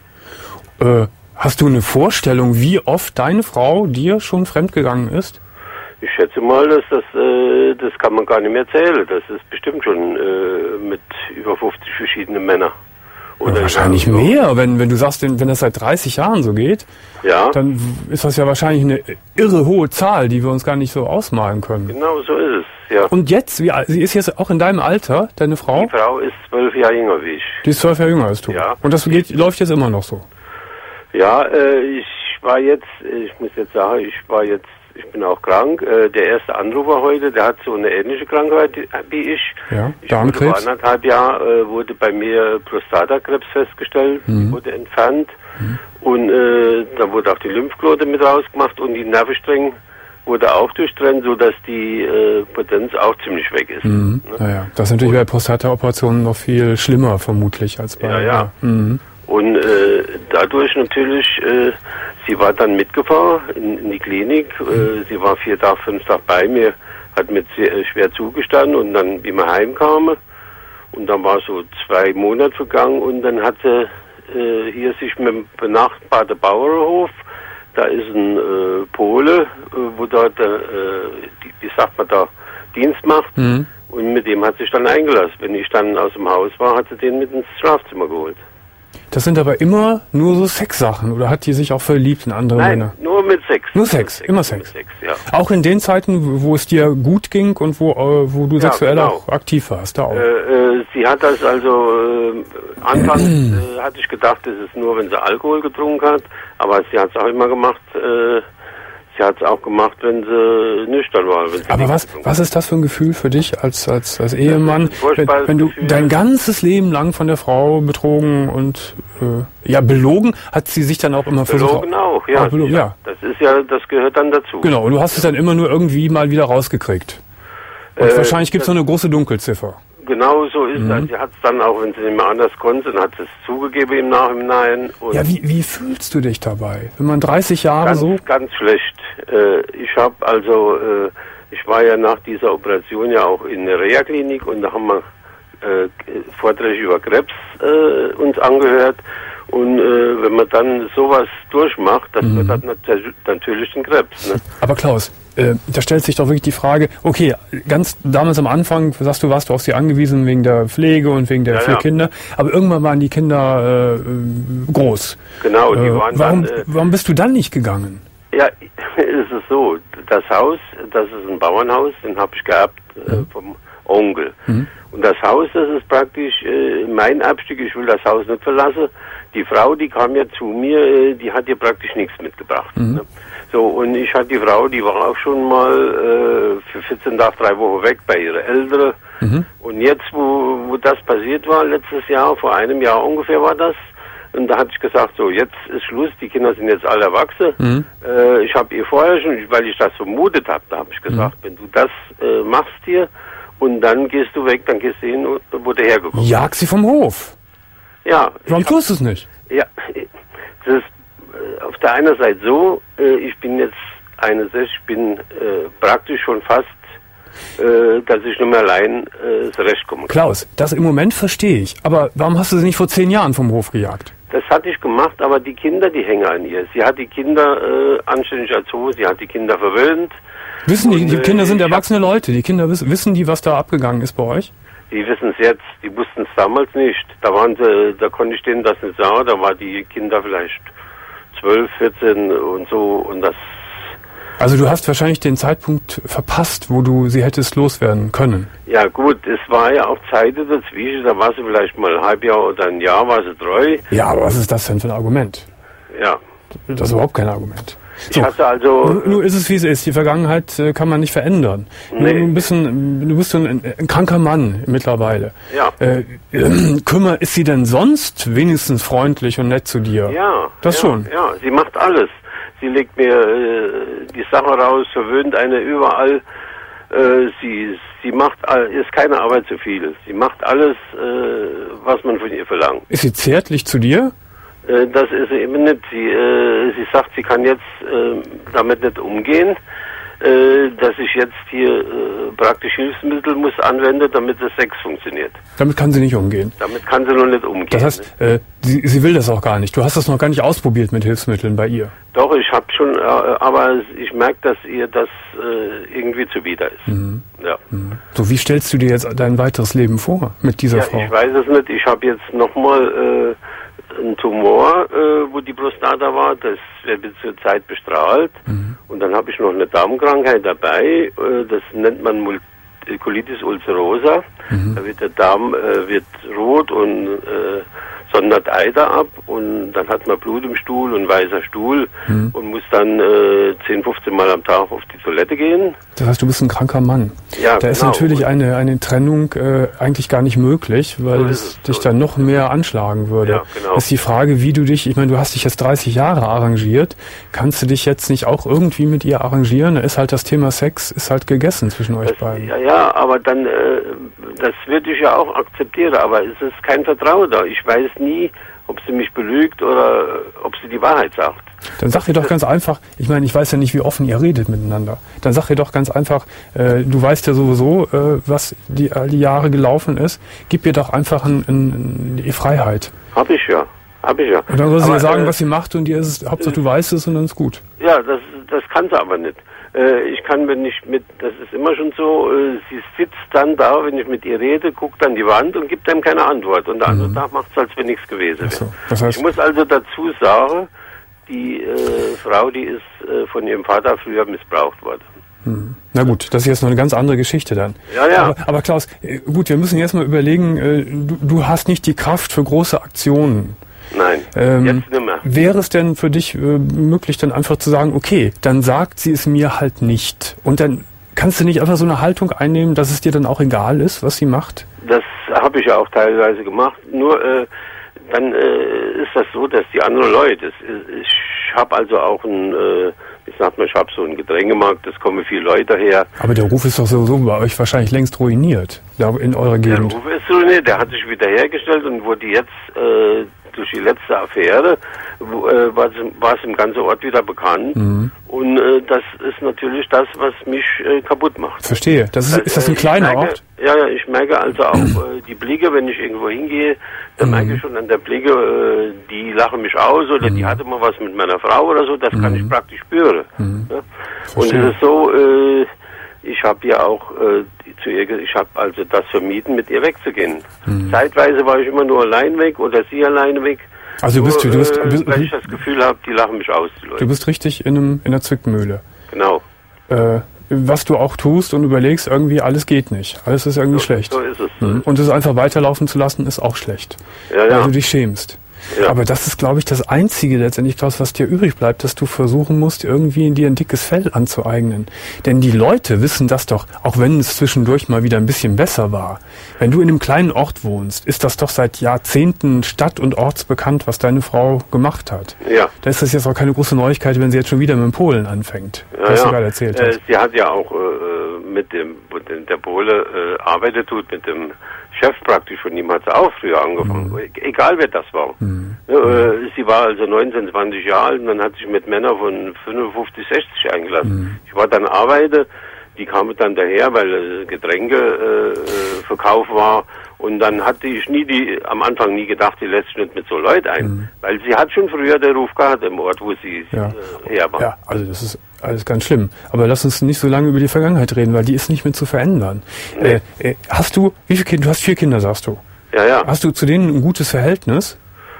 Äh, hast du eine Vorstellung, wie oft deine Frau dir schon fremdgegangen ist? Ich schätze mal, dass das, äh, das kann man gar nicht mehr zählen. Das ist bestimmt schon äh, mit über fünfzig verschiedenen Männern. Ja, wahrscheinlich mehr, wenn, wenn du sagst, wenn das seit dreißig Jahren so geht, Ja, dann ist das ja wahrscheinlich eine irre hohe Zahl, die wir uns gar nicht so ausmalen können. genau so ist es. Ja. Und jetzt, wie, alt- sie ist jetzt auch in deinem Alter, deine Frau? Die Frau ist zwölf Jahre jünger wie ich. Die ist zwölf Jahre jünger als du. Ja. Und das geht, läuft jetzt immer noch so. Ja, äh, ich war jetzt, ich muss jetzt sagen, ich war jetzt, ich bin auch krank. Äh, der erste Anrufer heute, der hat so eine ähnliche Krankheit wie ich. Ja, Ich wurde Darmkrebs. vor anderthalb Jahren äh, wurde bei mir Prostatakrebs festgestellt, Mhm. wurde entfernt und äh, da wurde auch die Lymphknote mit rausgemacht und die Nervenstränge wurde auch durchtrennt, sodass die äh, Potenz auch ziemlich weg ist. Mhm. Ne? Naja, das ist natürlich bei Prostata-Operationen noch viel schlimmer vermutlich als bei... Ja, ja. Mhm. Und äh, dadurch natürlich, äh, sie war dann mitgefahren in, in die Klinik. Äh, sie war vier Tage, fünf Tage bei mir, hat mir sehr, äh, schwer zugestanden und dann, wie wir heimkamen, und dann war so zwei Monate vergangen und dann hat sie äh, hier sich mit dem benachbarten Bauernhof, da ist ein äh, Pole, äh, wo dort, äh, die, wie sagt man da, Dienst macht. Mhm. Und mit dem hat sich dann eingelassen. Wenn ich dann aus dem Haus war, hat sie den mit ins Schlafzimmer geholt. Das sind aber immer nur so Sexsachen, oder hat die sich auch verliebt in andere Nein, Männer? nur mit Sex. Nur Sex, Sex immer Sex. Sex ja. Auch in den Zeiten, wo es dir gut ging und wo, äh, wo du Ja, sexuell genau. auch aktiv warst, da auch. Äh, äh, sie hat das also, äh, anfangs äh, hatte ich gedacht, das ist nur, wenn sie Alkohol getrunken hat, aber sie hat es auch immer gemacht, äh, sie hat es auch gemacht, wenn sie nüchtern war. Wenn sie Aber nichts was, getrunken was ist das für ein Gefühl für dich als, als, als Ehemann, ein wenn, furchtbares wenn du Gefühl. dein ganzes Leben lang von der Frau betrogen und äh, ja belogen, hat sie sich dann auch immer versucht. Belogen auch, ja. Auch belogen, ja. ja. Das ist ja, das gehört dann dazu. Genau, und du hast es dann immer nur irgendwie mal wieder rausgekriegt. Und Äh, wahrscheinlich gibt es noch eine große Dunkelziffer. Genau so ist Mhm. das. Sie hat es dann auch, wenn sie nicht mehr anders konnte, dann hat sie es zugegeben im Nachhinein. Und Ja, wie, wie fühlst du dich dabei? Wenn man dreißig Jahre ganz, so... ganz schlecht. Äh, ich habe also, äh, ich war ja nach dieser Operation ja auch in der Reha-Klinik und da haben wir äh, Vorträge über Krebs äh, uns angehört. Und äh, wenn man dann sowas durchmacht, das Mhm. wird dann nat- natürlich den Krebs. Ne? Aber Klaus, äh, da stellt sich doch wirklich die Frage, okay, ganz damals am Anfang, sagst du, warst du auf sie angewiesen wegen der Pflege und wegen der Ja, vier ja. Kinder, aber irgendwann waren die Kinder äh, groß. Genau, die Äh, waren warum, dann... Äh, warum bist du dann nicht gegangen? Ja, es ist so, das Haus, das ist ein Bauernhaus, den habe ich geerbt äh, vom Onkel. Mhm. Und das Haus, das ist praktisch äh, mein Erbstück, ich will das Haus nicht verlassen. Die Frau, die kam ja zu mir, äh, die hat ja praktisch nichts mitgebracht. Mhm. Ne? So, und ich hatte die Frau, die war auch schon mal äh, für vierzehn Tage, drei Wochen weg bei ihren Eltern. Mhm. Und jetzt, wo, wo das passiert war, letztes Jahr, vor einem Jahr ungefähr war das, und da hatte ich gesagt, so, jetzt ist Schluss, die Kinder sind jetzt alle erwachsen. Mhm. Äh, ich habe ihr vorher schon, weil ich das vermutet habe, da habe ich gesagt, wenn du das äh, machst hier und dann gehst du weg, dann gehst du hin, wo du hergekommen bist. Jag sie vom Hof. Ja, Warum ich hab, tust du es nicht? ja, das ist äh, auf der einen Seite so, äh, ich bin jetzt einundsechzig, ich bin äh, praktisch schon fast, äh, dass ich nicht mehr allein äh, zurechtkomme. Klaus, das im Moment verstehe ich, aber warum hast du sie nicht vor zehn Jahren vom Hof gejagt? Das hatte ich gemacht, aber die Kinder, die hängen an ihr. Sie hat die Kinder äh, anständig erzogen, sie hat die Kinder verwöhnt. Wissen die, Und, die äh, Kinder sind ich hab- erwachsene Leute, die Kinder wissen, wissen die, was da abgegangen ist bei euch? Die wissen es jetzt, die wussten es damals nicht. Da waren sie, da konnte ich denen das nicht sagen, da waren die Kinder vielleicht zwölf, vierzehn und so und das, Also du hast wahrscheinlich den Zeitpunkt verpasst, wo du sie hättest loswerden können. ja gut, es war ja auch Zeit dazwischen, da war sie vielleicht mal ein Halbjahr oder ein Jahr, war sie treu. Ja, aber was ist das denn für ein Argument? Ja, Das ist überhaupt kein Argument. ich hatte also, Nur, nur ist es, wie es ist. Die Vergangenheit äh, kann man nicht verändern. Nee. Nur, du, bist ein, du bist so ein, ein kranker Mann mittlerweile. Ja. Äh, äh, kümmer, ist sie denn sonst wenigstens freundlich und nett zu dir? ja, Das ja, schon. Ja, sie macht alles. Sie legt mir äh, die Sache raus, verwöhnt eine überall. Äh, sie sie macht all, ist keine Arbeit zu viel. Sie macht alles, äh, was man von ihr verlangt. Ist sie zärtlich zu dir? Äh, das ist sie eben nicht. Sie, äh, sie sagt, sie kann jetzt äh, damit nicht umgehen, äh, dass ich jetzt hier äh, praktisch Hilfsmittel muss anwenden, damit das Sex funktioniert. Damit kann sie nicht umgehen. Damit kann sie noch nicht umgehen. Das heißt, äh, sie, sie will das auch gar nicht. Du hast das noch gar nicht ausprobiert mit Hilfsmitteln bei ihr. Doch, ich habe schon, äh, aber ich merke, dass ihr das äh, irgendwie zuwider ist. Mhm. Ja. So, wie stellst du dir jetzt dein weiteres Leben vor mit dieser Ja, Frau? ich weiß es nicht. Ich habe jetzt nochmal äh, einen Tumor, äh, wo die Prostata war. Das wird zur Zeit bestrahlt. Mhm. Und dann habe ich noch eine Darmkrankheit dabei. Äh, das nennt man Mul- Colitis ulcerosa. Mhm. Da wird der Darm äh, wird rot und äh, sondert Eiter ab. Und dann hat man Blut im Stuhl und weißer Stuhl. Mhm. Und muss dann äh, zehn, fünfzehn Mal am Tag auf die Toilette gehen. Das heißt, du bist ein kranker Mann. Ja, Da ist genau. natürlich eine, eine Trennung äh, eigentlich gar nicht möglich, weil So ist es es, dich so dann ist noch mehr anschlagen würde. Ja, genau. Ist die Frage, wie du dich, ich meine, du hast dich jetzt dreißig Jahre arrangiert, kannst du dich jetzt nicht auch irgendwie mit ihr arrangieren? Da ist halt das Thema Sex, ist halt gegessen zwischen euch Das, beiden. ja, ja, aber dann, äh, das würde ich ja auch akzeptieren, aber es ist kein Vertrauen da. Ich weiß nie, ob sie mich belügt oder äh, ob sie die Wahrheit sagt. Dann sag ihr doch ganz einfach, ich meine, ich weiß ja nicht, wie offen ihr redet miteinander. Dann sag ihr doch ganz einfach, äh, du weißt ja sowieso, äh, was die, all die Jahre gelaufen ist. Gib ihr doch einfach ein, ein, die Freiheit. Hab ich ja, hab ich ja. Und dann soll sie Aber, dir sagen, äh, was sie macht und dir ist es, Hauptsache du weißt es und dann ist gut. Ja, das, das kann sie aber nicht. Äh, ich kann, wenn ich mit, das ist immer schon so, äh, sie sitzt dann da, wenn ich mit ihr rede, guckt an die Wand und gibt einem keine Antwort. Und der andere Tag macht es, als wenn nichts gewesen wäre. So, das heißt, ich muss also dazu sagen, die äh, Frau, die ist äh, von ihrem Vater früher missbraucht worden. Hm. Na gut, das ist jetzt noch eine ganz andere Geschichte dann. Ja, ja. Aber, aber Klaus, äh, gut, wir müssen jetzt mal überlegen, äh, du, du hast nicht die Kraft für große Aktionen. Nein, ähm, jetzt nicht mehr. Wäre es denn für dich äh, möglich, dann einfach zu sagen, okay, dann sagt sie es mir halt nicht. Und dann kannst du nicht einfach so eine Haltung einnehmen, dass es dir dann auch egal ist, was sie macht? Das habe ich ja auch teilweise gemacht. Nur äh, dann äh, ist das so, dass die anderen Leute, es, ich habe also auch ein, äh, ich sag mal, ich habe so einen Getränkemarkt, es kommen viele Leute her. Aber der Ruf ist doch sowieso bei euch wahrscheinlich längst ruiniert, da in eurer Gegend. Der Ruf ist ruiniert, der hat sich wieder hergestellt und wurde jetzt äh, durch die letzte Affäre wo, äh, war, es, war es im ganzen Ort wieder bekannt. Mhm. Und äh, das ist natürlich das, was mich äh, kaputt macht. Verstehe. Das ist, also, ist das ein kleiner merke, Ort? Ja, ja, ich merke also auch äh, die Blicke, wenn ich irgendwo hingehe, dann mhm. merke ich schon an der Blicke, äh, die lachen mich aus oder mhm. die hatte mal was mit meiner Frau oder so, das mhm. kann ich praktisch spüren. Mhm. Ja? Und es ist so, äh, ich habe ja auch äh, zu ihr, ich habe also das vermieden, mit ihr wegzugehen. Mhm. Zeitweise war ich immer nur allein weg oder sie alleine weg. Also du bist, nur, du bist, äh, bist weil ich das Gefühl habe, die lachen mich aus, die Leute. Du bist richtig in, einem, in einer Zwickmühle. Genau. Äh, was du auch tust und überlegst, irgendwie alles geht nicht. Alles ist irgendwie so, schlecht. So ist es. Mhm. Und es einfach weiterlaufen zu lassen, ist auch schlecht. Ja, ja. Weil du dich schämst. Ja. Aber das ist, glaube ich, das Einzige letztendlich, Klaus, was dir übrig bleibt, dass du versuchen musst, irgendwie dir ein dickes Fell anzueignen. Denn die Leute wissen das doch, auch wenn es zwischendurch mal wieder ein bisschen besser war. Wenn du in einem kleinen Ort wohnst, ist das doch seit Jahrzehnten stadt- und ortsbekannt, was deine Frau gemacht hat. Ja. Da ist das jetzt auch keine große Neuigkeit, wenn sie jetzt schon wieder mit dem Polen anfängt, ja, was ja. du gerade erzählt hast. Äh, sie hat ja auch äh, mit dem, mit der Pole äh, arbeitet tut, mit dem Chef praktisch, von ihm hat sie auch früher angefangen, mhm. egal wer das war. Mhm. Äh, sie war also neunzehn, zwanzig Jahre alt und dann hat sich mit Männern von fünfundfünfzig, sechzig eingelassen. Mhm. Ich war dann arbeite, die kamen dann daher, weil äh, Getränkeverkauf äh, war und dann hatte ich nie die, am Anfang nie gedacht, die lässt sich nicht mit so Leuten ein, mhm. weil sie hat schon früher den Ruf gehabt im Ort, wo sie ja. äh, her war. Ja, also das ist alles ganz schlimm. Aber lass uns nicht so lange über die Vergangenheit reden, weil die ist nicht mehr zu verändern. Nee. Äh, äh, hast du, wie viele Kinder, du hast vier Kinder, sagst du? Ja, ja. Hast du zu denen ein gutes Verhältnis?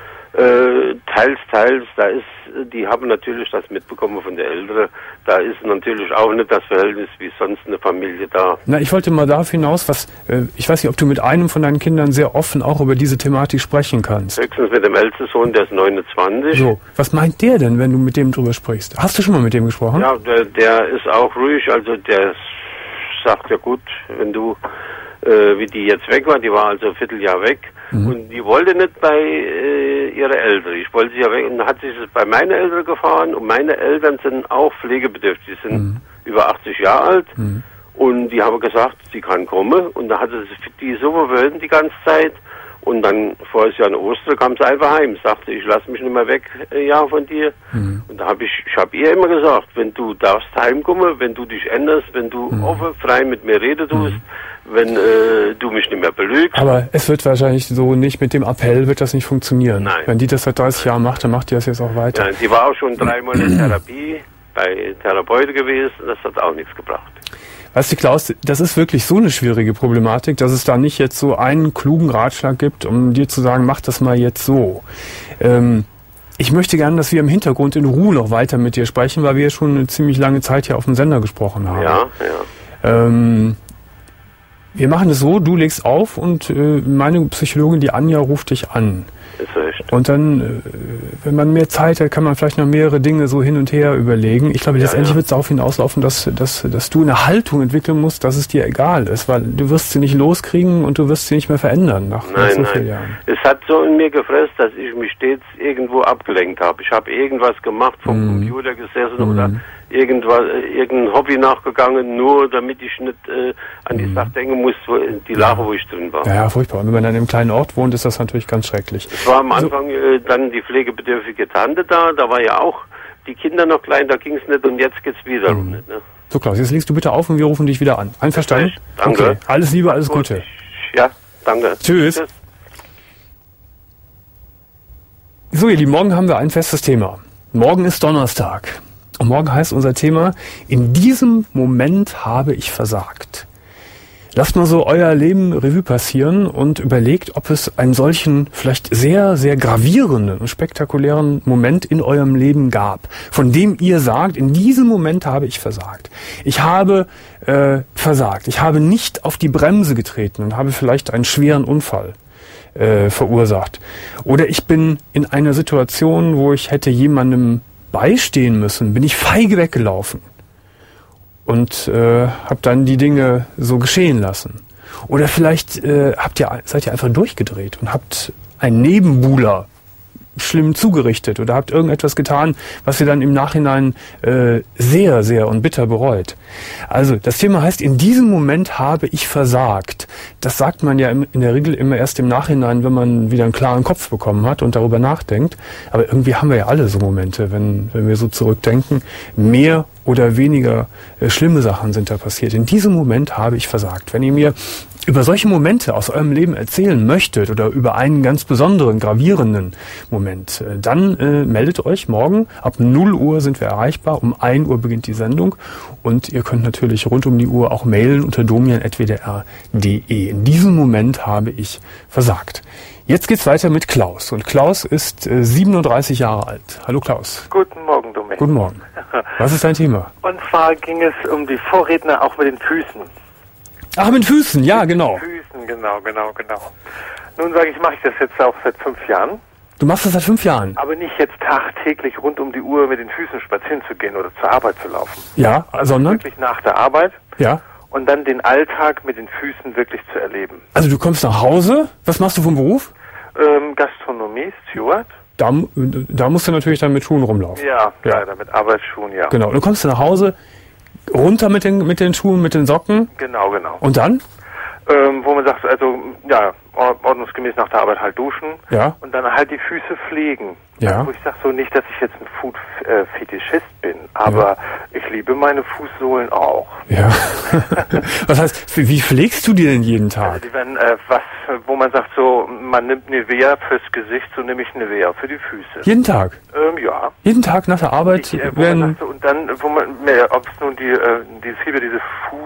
Äh, teils, teils, da ist, die haben natürlich das mitbekommen von der Ältere, da ist natürlich auch nicht das Verhältnis wie sonst eine Familie da. Na, ich wollte mal darauf hinaus, was, äh, ich weiß nicht, ob du mit einem von deinen Kindern sehr offen auch über diese Thematik sprechen kannst. Höchstens mit dem ältesten Sohn, der ist neunundzwanzig. So, was meint der denn, wenn du mit dem drüber sprichst? Hast du schon mal mit dem gesprochen? Ja, der, der ist auch ruhig, also der sagt ja gut, wenn du, äh, wie die jetzt weg war, die war also ein Vierteljahr weg, mhm. und die wollte nicht bei äh, ihrer Eltern. Ich wollte sie ja weg und dann hat sie es bei meinen Eltern gefahren und meine Eltern sind auch pflegebedürftig, die sind mhm. über achtzig Jahre alt, mhm. und die haben gesagt, sie kann kommen und da hatte sie die so verwöhnt die ganze Zeit und dann vor es ja an Ostern kam sie einfach heim, sagte, ich lasse mich nicht mehr weg, äh, ja, von dir. Mhm. Und da habe ich, ich habe ihr immer gesagt, wenn du darfst heimkommen, wenn du dich änderst, wenn du mhm. offen, frei mit mir reden tust, mhm. wenn äh, du mich nicht mehr belügst. Aber es wird wahrscheinlich so nicht, mit dem Appell wird das nicht funktionieren. Nein. Wenn die das seit dreißig Jahren macht, dann macht die das jetzt auch weiter. Nein, sie war auch schon dreimal in Therapie, bei Therapeuten gewesen, das hat auch nichts gebracht. Weißt du, Klaus, das ist wirklich so eine schwierige Problematik, dass es da nicht jetzt so einen klugen Ratschlag gibt, um dir zu sagen, mach das mal jetzt so. Ähm, ich möchte gerne, dass wir im Hintergrund in Ruhe noch weiter mit dir sprechen, weil wir schon eine ziemlich lange Zeit hier auf dem Sender gesprochen haben. Ja, ja. Ähm, wir machen es so, du legst auf und äh, meine Psychologin, die Anja, ruft dich an. Ist recht. Und dann, äh, wenn man mehr Zeit hat, kann man vielleicht noch mehrere Dinge so hin und her überlegen. Ich glaube, Ja, letztendlich ja. wird es darauf hinauslaufen, dass, dass, dass du eine Haltung entwickeln musst, dass es dir egal ist, weil du wirst sie nicht loskriegen und du wirst sie nicht mehr verändern nach, nach Nein, so nein. vielen Jahren. Es hat so in mir gefressen, dass ich mich stets irgendwo abgelenkt habe. Ich habe irgendwas gemacht, vom Mhm. Computer gesessen Mhm. oder irgendwas, äh, irgendein Hobby nachgegangen, nur damit ich nicht äh, an die Mhm. Sache denken muss, wo, die Lache, wo ich drin war. Ja, ja, furchtbar. Und wenn man dann in einem kleinen Ort wohnt, ist das natürlich ganz schrecklich. Es war am Also- Anfang äh, dann die pflegebedürftige Tante da, da war ja auch die Kinder noch klein, da ging es nicht und jetzt geht's wiederum Mhm. nicht. Ne? So, Klaus, jetzt legst du bitte auf und wir rufen dich wieder an. Einverstanden? Danke. Okay. Alles Liebe, alles Gut. Gute. Ja, danke. Tschüss. So, ihr Lieben, morgen haben wir ein festes Thema. Morgen ist Donnerstag. Und morgen heißt unser Thema, in diesem Moment habe ich versagt. Lasst mal so euer Leben Revue passieren und überlegt, ob es einen solchen vielleicht sehr, sehr gravierenden und spektakulären Moment in eurem Leben gab, von dem ihr sagt, in diesem Moment habe ich versagt. Ich habe äh, versagt. Ich habe nicht auf die Bremse getreten und habe vielleicht einen schweren Unfall äh, verursacht. Oder ich bin in einer Situation, wo ich hätte jemandem beistehen müssen, bin ich feige weggelaufen. Und äh, habe dann die Dinge so geschehen lassen. Oder vielleicht äh, habt ihr, seid ihr einfach durchgedreht und habt einen Nebenbuhler schlimm zugerichtet oder habt irgendetwas getan, was ihr dann im Nachhinein äh, sehr, sehr und bitter bereut. Also das Thema heißt, in diesem Moment habe ich versagt. Das sagt man ja in der Regel immer erst im Nachhinein, wenn man wieder einen klaren Kopf bekommen hat und darüber nachdenkt. Aber irgendwie haben wir ja alle so Momente, wenn, wenn wir so zurückdenken. Mehr oder weniger äh, schlimme Sachen sind da passiert. In diesem Moment habe ich versagt. Wenn ihr mir über solche Momente aus eurem Leben erzählen möchtet oder über einen ganz besonderen, gravierenden Moment, äh, dann äh, meldet euch morgen. Ab null Uhr sind wir erreichbar. Um ein Uhr beginnt die Sendung. Und ihr könnt natürlich rund um die Uhr auch mailen unter domian at w d r punkt d e. In diesem Moment habe ich versagt. Jetzt geht's weiter mit Klaus. Und Klaus ist äh, siebenunddreißig Jahre alt. Hallo Klaus. Guten Morgen, Dominik. Guten Morgen. Was ist dein Thema? Und zwar ging es um die Vorredner auch mit den Füßen. Ach, mit Füßen, ja, mit genau. Füßen, genau, genau, genau. Nun sage ich, mache ich das jetzt auch seit fünf Jahren. Du machst das seit fünf Jahren? Aber nicht jetzt tagtäglich rund um die Uhr mit den Füßen spazieren zu gehen oder zur Arbeit zu laufen. Ja, sondern? Wirklich nach der Arbeit. Ja. Und dann den Alltag mit den Füßen wirklich zu erleben. Also du kommst nach Hause, was machst du vom Beruf? Ähm, Gastronomie, Steward. Da, da musst du natürlich dann mit Schuhen rumlaufen. Ja, ja. leider mit Arbeitsschuhen, ja. Genau, du kommst nach Hause, runter mit den, mit den Schuhen, mit den Socken. Genau, genau. Und dann? Ähm, wo man sagt, also, ja, ordnungsgemäß nach der Arbeit halt duschen. Ja. Und dann halt die Füße pflegen. Ja. Also, wo ich sage so nicht, dass ich jetzt ein Food-Fetischist bin, aber ja. ich liebe meine Fußsohlen auch. Ja. Was heißt, wie pflegst du die denn jeden Tag? Also die werden, äh, was, wo man sagt so, man nimmt Nivea fürs Gesicht, so nehme ich Nivea für die Füße. Jeden Tag? Ähm, ja. Jeden Tag nach der Arbeit ich, äh, wo werden... man sagt so, und dann, wo man, mehr, ob es nun die, äh, dieses hier, diese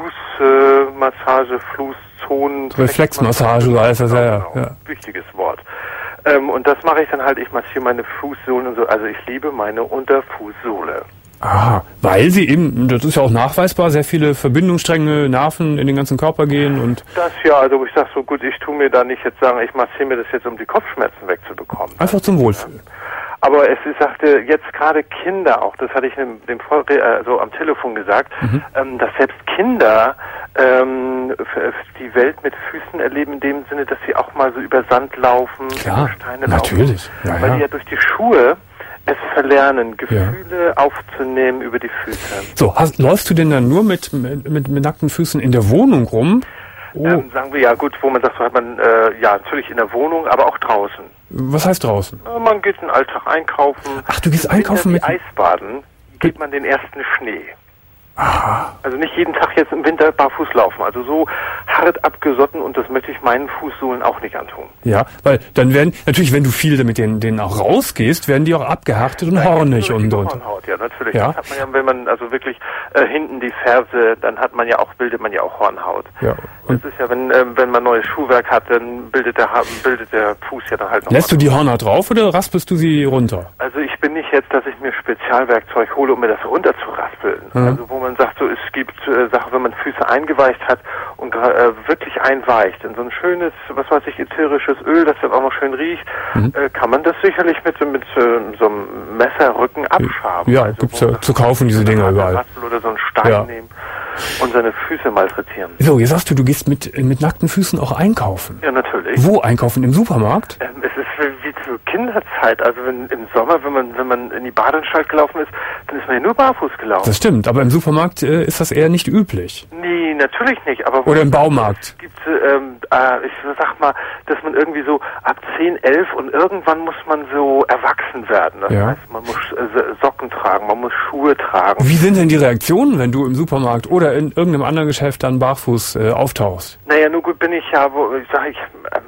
Fußmassage, äh, Fußzonen... Reflexmassage, so heißt das, ja, genau, ja. Wichtiges Wort. Ähm, und das mache ich dann halt, ich massiere meine Fußsohlen und so, also ich liebe meine Unterfußsohle. Ah, weil sie eben, das ist ja auch nachweisbar, sehr viele Verbindungsstränge, Nerven in den ganzen Körper gehen und... Das ja, also ich sag so, gut, ich tue mir da nicht jetzt sagen, ich massiere mir das jetzt, um die Kopfschmerzen wegzubekommen. Einfach zum Wohlfühlen. Aber es ist, sagte jetzt gerade Kinder auch, das hatte ich dem, dem Vorre- also am Telefon gesagt, mhm. ähm, dass selbst Kinder ähm, die Welt mit Füßen erleben, in dem Sinne, dass sie auch mal so über Sand laufen, Klar, über Steine natürlich. laufen. Ja, weil ja. die ja durch die Schuhe es verlernen, Gefühle ja. aufzunehmen über die Füße. So, hast, läufst du denn dann nur mit, mit, mit, mit nackten Füßen in der Wohnung rum? Oh. Ähm, sagen wir ja gut, wo man sagt, so hat man äh, ja natürlich in der Wohnung, aber auch draußen. Was heißt draußen? Äh, man geht den Alltag einkaufen. Ach, du gehst einkaufen mit... Eisbaden geht man den ersten Schnee. Aha. Also nicht jeden Tag jetzt im Winter barfuß laufen. Also so hart abgesotten und das möchte ich meinen Fußsohlen auch nicht antun. Ja, weil dann werden, natürlich, wenn du viel mit denen, denen auch rausgehst, werden die auch abgehärtet und Nein, hornig und und. Hornhaut, ja, natürlich. Ja. Das hat man ja, wenn man also wirklich äh, hinten die Ferse, dann hat man ja auch, bildet man ja auch Hornhaut. Ja. Und das ist ja, wenn, ähm, wenn man neues Schuhwerk hat, dann bildet der, bildet der Fuß ja dann halt noch. Lässt du die Hornhaut drauf oder raspelst du sie runter? Also ich bin nicht jetzt, dass ich mir Spezialwerkzeug hole, um mir das runterzuraspeln. Mhm. Also wo man sagt, so es gibt äh, Sachen, wenn man Füße eingeweicht hat und äh, wirklich einweicht in so ein schönes, was weiß ich, ätherisches Öl, das dann auch noch schön riecht, mhm. äh, kann man das sicherlich mit, mit äh, so einem Messerrücken abschaben. Ja, also, gibt's ja zu kaufen, diese Dinger überall. Raspel oder so einen Stein ja. nehmen und seine Füße malträtieren. So, jetzt sagst du, du gehst mit, mit nackten Füßen auch einkaufen. Ja, natürlich. Wo einkaufen? Im Supermarkt? Ähm, es ist wie zur Kinderzeit. Also wenn im Sommer, wenn man wenn man in die Badeanstalt gelaufen ist, dann ist man ja nur barfuß gelaufen. Das stimmt, aber im Supermarkt äh, ist das eher nicht üblich. Nee, natürlich nicht. Aber oder im Baumarkt. Gibt ähm, äh, ich sag mal, dass man irgendwie so ab zehn, elf und irgendwann muss man so erwachsen werden. Das ja. heißt, man muss äh, Socken tragen, man muss Schuhe tragen. Wie sind denn die Reaktionen, wenn du im Supermarkt oder in irgendeinem anderen Geschäft dann barfuß äh, auftauchst? Naja, nur gut bin ich ja, wo ich sage, ich, äh, ich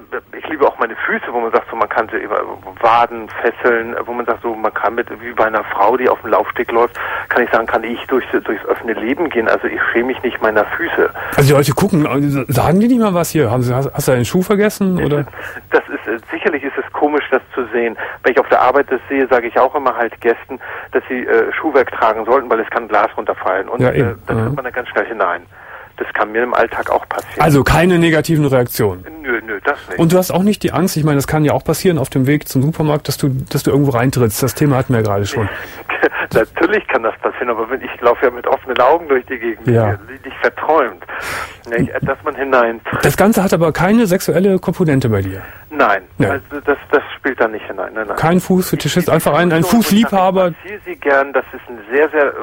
liebe auch meine Füße, wo man sagt, so man kann sie über Waden fesseln, wo man sagt, so man kann mit, wie bei einer Frau, die auf dem Laufsteg läuft, kann ich sagen, kann ich durch, durchs offene Leben gehen. Also ich schäme mich nicht meiner Füße. Also die Leute gucken, sagen die nicht mal was hier? Haben sie, hast, hast du einen Schuh vergessen? Oder? Das ist, sicherlich ist es komisch, das zu sehen. Wenn ich auf der Arbeit das sehe, sage ich auch immer halt Gästen, dass sie äh, Schuhwerk tragen sollten, weil es kann Glas runterfallen. Und ja, äh, das hört man dann ganz schnell hinein. Das kann mir im Alltag auch passieren. Also keine negativen Reaktionen? Nö, nö, das nicht. Und du hast auch nicht die Angst, ich meine, das kann ja auch passieren auf dem Weg zum Supermarkt, dass du, dass du irgendwo reintrittst. Das Thema hatten wir ja gerade schon. Natürlich kann das passieren, aber wenn ich laufe ja mit offenen Augen durch die Gegend, ja. nicht verträumt, nicht, dass man hineintritt. Das Ganze hat aber keine sexuelle Komponente bei dir? Nein, ja. also das, das spielt da nicht hinein. Nein, nein. Kein Fußfetischist, einfach ein, ein Fußliebhaber. Ich massiere sie gern, das ist ein sehr, sehr,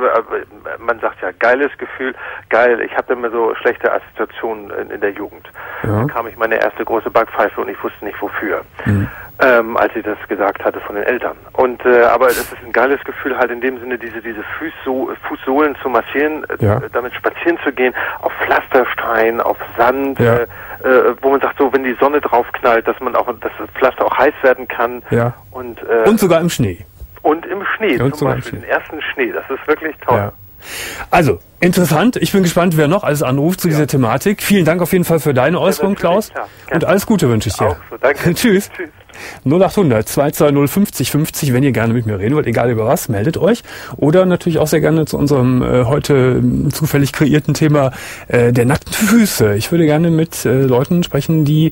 man sagt ja, geiles Gefühl, geil. Ich hatte immer so schlechte Assoziationen in, in der Jugend. Ja. Dann kam ich meine erste große Backpfeife und ich wusste nicht wofür, mhm. ähm, als sie das gesagt hatte von den Eltern. Und äh, aber es ist ein geiles Gefühl, halt in dem Sinne diese diese Fußso- Fußsohlen zu massieren, ja. äh, damit spazieren zu gehen, auf Pflasterstein, auf Sand, ja. äh, äh, wo man sagt, so wenn die Sonne drauf knallt, dass man auch, dass das Pflaster auch heiß werden kann. Ja. Und, äh, und sogar im Schnee. Und im Schnee, und zum Beispiel, Schnee. den ersten Schnee. Das ist wirklich toll. Ja. Also, interessant. Ich bin gespannt, wer noch alles anruft zu ja. dieser Thematik. Vielen Dank auf jeden Fall für deine Äußerung, ja, Klaus. Und alles Gute wünsche ich dir. Auch so, danke. Tschüss. Tschüss. null acht hundert zwei zwei null fünfzig fünfzig, wenn ihr gerne mit mir reden wollt, egal über was, meldet euch. Oder natürlich auch sehr gerne zu unserem äh, heute äh, zufällig kreierten Thema äh, der nackten Füße. Ich würde gerne mit äh, Leuten sprechen, die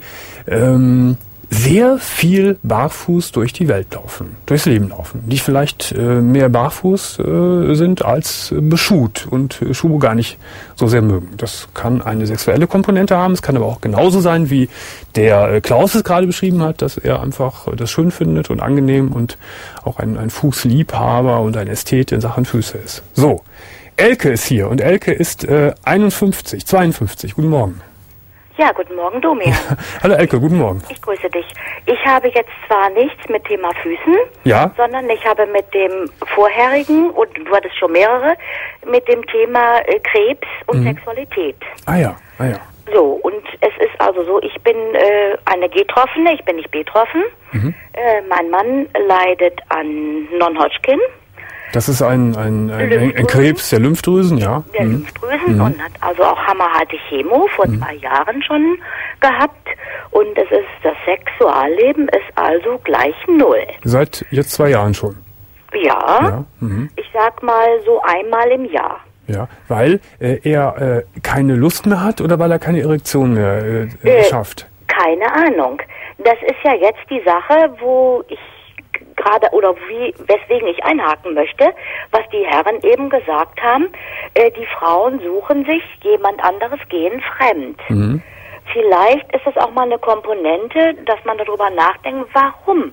ähm, sehr viel barfuß durch die Welt laufen, durchs Leben laufen, die vielleicht äh, mehr barfuß äh, sind als äh, beschuht und äh, Schuhe gar nicht so sehr mögen. Das kann eine sexuelle Komponente haben, es kann aber auch genauso sein, wie der äh, Klaus es gerade beschrieben hat, dass er einfach äh, das schön findet und angenehm und auch ein, ein Fußliebhaber und ein Ästhet in Sachen Füße ist. So, Elke ist hier und Elke ist äh, einundfünfzig, zweiundfünfzig. Guten Morgen. Ja, guten Morgen, Domian. Hallo Elke, guten Morgen. Ich grüße dich. Ich habe jetzt zwar nichts mit Thema Füßen, ja? sondern ich habe mit dem vorherigen, und du hattest schon mehrere, mit dem Thema äh, Krebs und mhm. Sexualität. Ah ja, ah ja. So, und es ist also so, ich bin äh, eine G-Troffene, ich bin nicht B-Troffen. Mhm. Äh, mein Mann leidet an Non-Hodgkin. Das ist ein, ein, ein, ein Krebs der Lymphdrüsen, ja. Der mhm. Lymphdrüsen mhm. und hat also auch hammerharte Chemo vor mhm. zwei Jahren schon gehabt. Und es ist, das Sexualleben ist also gleich null. Seit jetzt zwei Jahren schon? Ja, ja. Mhm. Ich sag mal so einmal im Jahr. Ja, weil äh, er äh, keine Lust mehr hat oder weil er keine Erektion mehr äh, äh, schafft? Keine Ahnung. Das ist ja jetzt die Sache, wo ich gerade, oder wie, weswegen ich einhaken möchte, was die Herren eben gesagt haben, äh, die Frauen suchen sich jemand anderes, gehen fremd. Mhm. Vielleicht ist es auch mal eine Komponente, dass man darüber nachdenkt, warum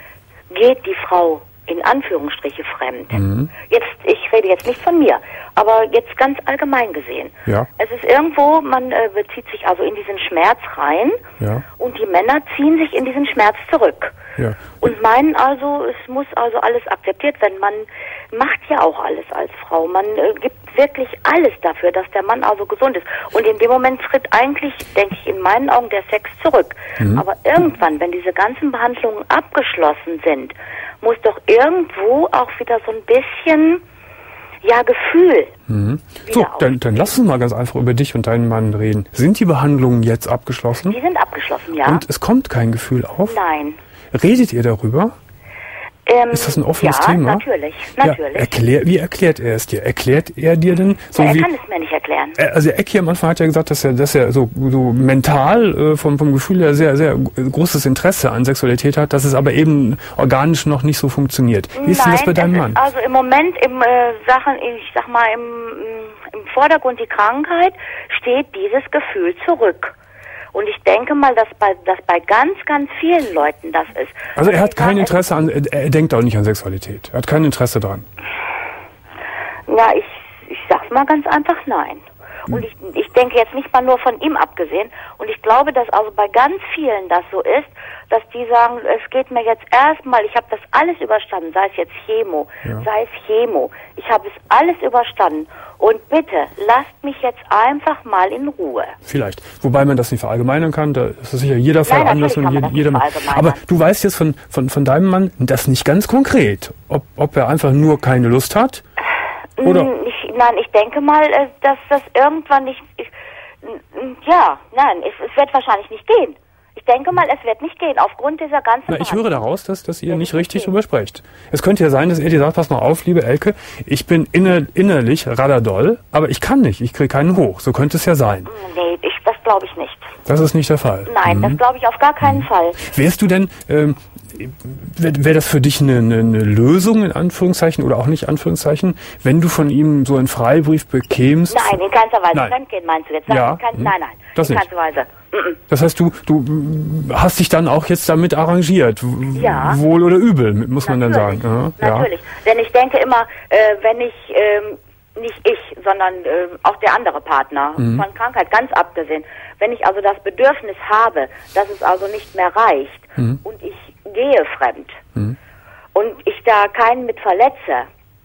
geht die Frau in Anführungsstriche fremd. Mhm. Jetzt, ich rede jetzt nicht von mir, aber jetzt ganz allgemein gesehen. Ja. Es ist irgendwo, man äh, bezieht sich also in diesen Schmerz rein ja. und die Männer ziehen sich in diesen Schmerz zurück. Ja. Und meinen also, es muss also alles akzeptiert werden. Man macht ja auch alles als Frau. Man äh, gibt wirklich alles dafür, dass der Mann also gesund ist. Und in dem Moment tritt eigentlich, denke ich, in meinen Augen der Sex zurück. Mhm. Aber irgendwann, wenn diese ganzen Behandlungen abgeschlossen sind, muss doch irgendwo auch wieder so ein bisschen, ja, Gefühl. Mhm. So, dann, dann lass uns mal ganz einfach über dich und deinen Mann reden. Sind die Behandlungen jetzt abgeschlossen? Die sind abgeschlossen, ja. Und es kommt kein Gefühl auf? Nein. Redet ihr darüber? Ähm, ist das ein offenes ja, Thema? natürlich, natürlich. Ja, erklär, wie erklärt er es dir? Erklärt er dir denn so ja, er wie? kann es mir nicht erklären. Also Ecki am Anfang hat ja gesagt, dass er, dass er so, so mental äh, vom, vom Gefühl her sehr, sehr großes Interesse an Sexualität hat, dass es aber eben organisch noch nicht so funktioniert. Wie ist Nein, denn das bei deinem Mann? Also im Moment im äh, Sachen, ich sag mal im, im Vordergrund die Krankheit steht dieses Gefühl zurück. Und ich denke mal, dass bei, dass bei ganz, ganz vielen Leuten das ist. Also er hat kein Interesse an, er denkt auch nicht an Sexualität. Er hat kein Interesse dran. Ja, ich, ich sag's mal ganz einfach nein. Mhm. Und ich, ich denke jetzt nicht mal nur von ihm abgesehen. Und ich glaube, dass also bei ganz vielen das so ist, dass die sagen, es geht mir jetzt erstmal, ich habe das alles überstanden, sei es jetzt Chemo, ja. sei es Chemo, ich habe es alles überstanden. Und bitte, lasst mich jetzt einfach mal in Ruhe. Vielleicht. Wobei man das nicht verallgemeinern kann, da ist sicher jeder Fall Nein, anders. Und jeder, jeder aber du weißt jetzt von, von, von deinem Mann das nicht ganz konkret, ob, ob er einfach nur keine Lust hat? Oder? Ich, nein, ich denke mal, dass das irgendwann nicht... Ich, ja, nein, es, es wird wahrscheinlich nicht gehen. Ich denke mal, es wird nicht gehen, aufgrund dieser ganzen... Na, ich höre daraus, dass, dass ihr nicht richtig drüber sprecht. Es könnte ja sein, dass er dir sagt, pass mal auf, liebe Elke, ich bin inner, innerlich radadoll, aber ich kann nicht, ich kriege keinen hoch. So könnte es ja sein. Nee, ich, das glaube ich nicht. Das ist nicht der Fall? Nein, mhm. das glaube ich auf gar keinen mhm. Fall. Wärst du denn... Ähm, Wäre wär das für dich eine, eine, eine Lösung, in Anführungszeichen, oder auch nicht Anführungszeichen, wenn du von ihm so einen Freibrief bekämst? Nein, in keinster Weise. Fremdgehen meinst du jetzt? Nein, ja. kein, nein, nein, das in nicht. keinster Weise. Mm-mm. Das heißt, du, du hast dich dann auch jetzt damit arrangiert, ja. wohl oder übel, muss man Natürlich. dann sagen. Ja. Natürlich, ja. Denn ich denke immer, äh, wenn ich, ähm, nicht ich, sondern äh, auch der andere Partner, mhm. von Krankheit ganz abgesehen, wenn ich also das Bedürfnis habe, dass es also nicht mehr reicht mhm. und ich gehe fremd mhm. und ich da keinen mit verletze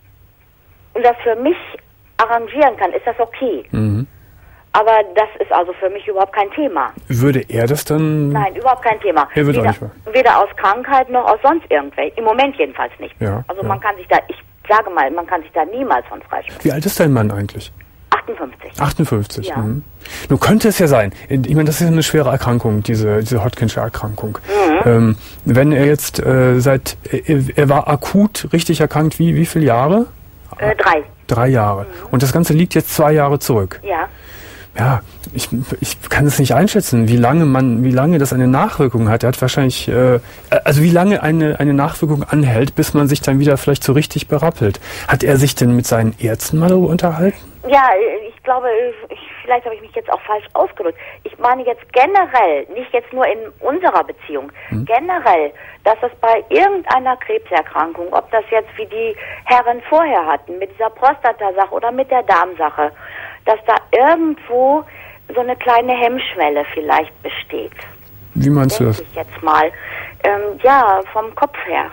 und das für mich arrangieren kann, ist das okay. Mhm. Aber das ist also für mich überhaupt kein Thema. Würde er das dann... Nein, überhaupt kein Thema. Er würde weder, auch nicht mehr. Weder aus Krankheit noch aus sonst irgendwelchen. Im Moment jedenfalls nicht. Ja, also ja. man kann sich da, ich sage mal, man kann sich da niemals von freisprechen. Wie alt ist dein Mann eigentlich? achtundfünfzig. achtundfünfzig. Ja. Mhm. Nun könnte es ja sein, ich meine, das ist ja eine schwere Erkrankung, diese, diese Hodgkinsche Erkrankung. Mhm. Ähm, wenn er jetzt äh, seit, er, er war akut richtig erkrankt, wie, wie viele Jahre? Äh, drei. Drei Jahre. Mhm. Und das Ganze liegt jetzt zwei Jahre zurück. Ja. Ja, ich, ich kann es nicht einschätzen, wie lange man, wie lange das eine Nachwirkung hat. Er hat wahrscheinlich, äh, also wie lange eine, eine Nachwirkung anhält, bis man sich dann wieder vielleicht so richtig berappelt. Hat er sich denn mit seinen Ärzten mal darüber unterhalten? Ja, ich glaube, ich, vielleicht habe ich mich jetzt auch falsch ausgedrückt. Ich meine jetzt generell, nicht jetzt nur in unserer Beziehung, hm. generell, dass es bei irgendeiner Krebserkrankung, ob das jetzt wie die Herren vorher hatten, mit dieser Prostatasache oder mit der Darmsache, dass da irgendwo so eine kleine Hemmschwelle vielleicht besteht. Wie meinst du das? Ich jetzt mal. Ähm, ja, vom Kopf her.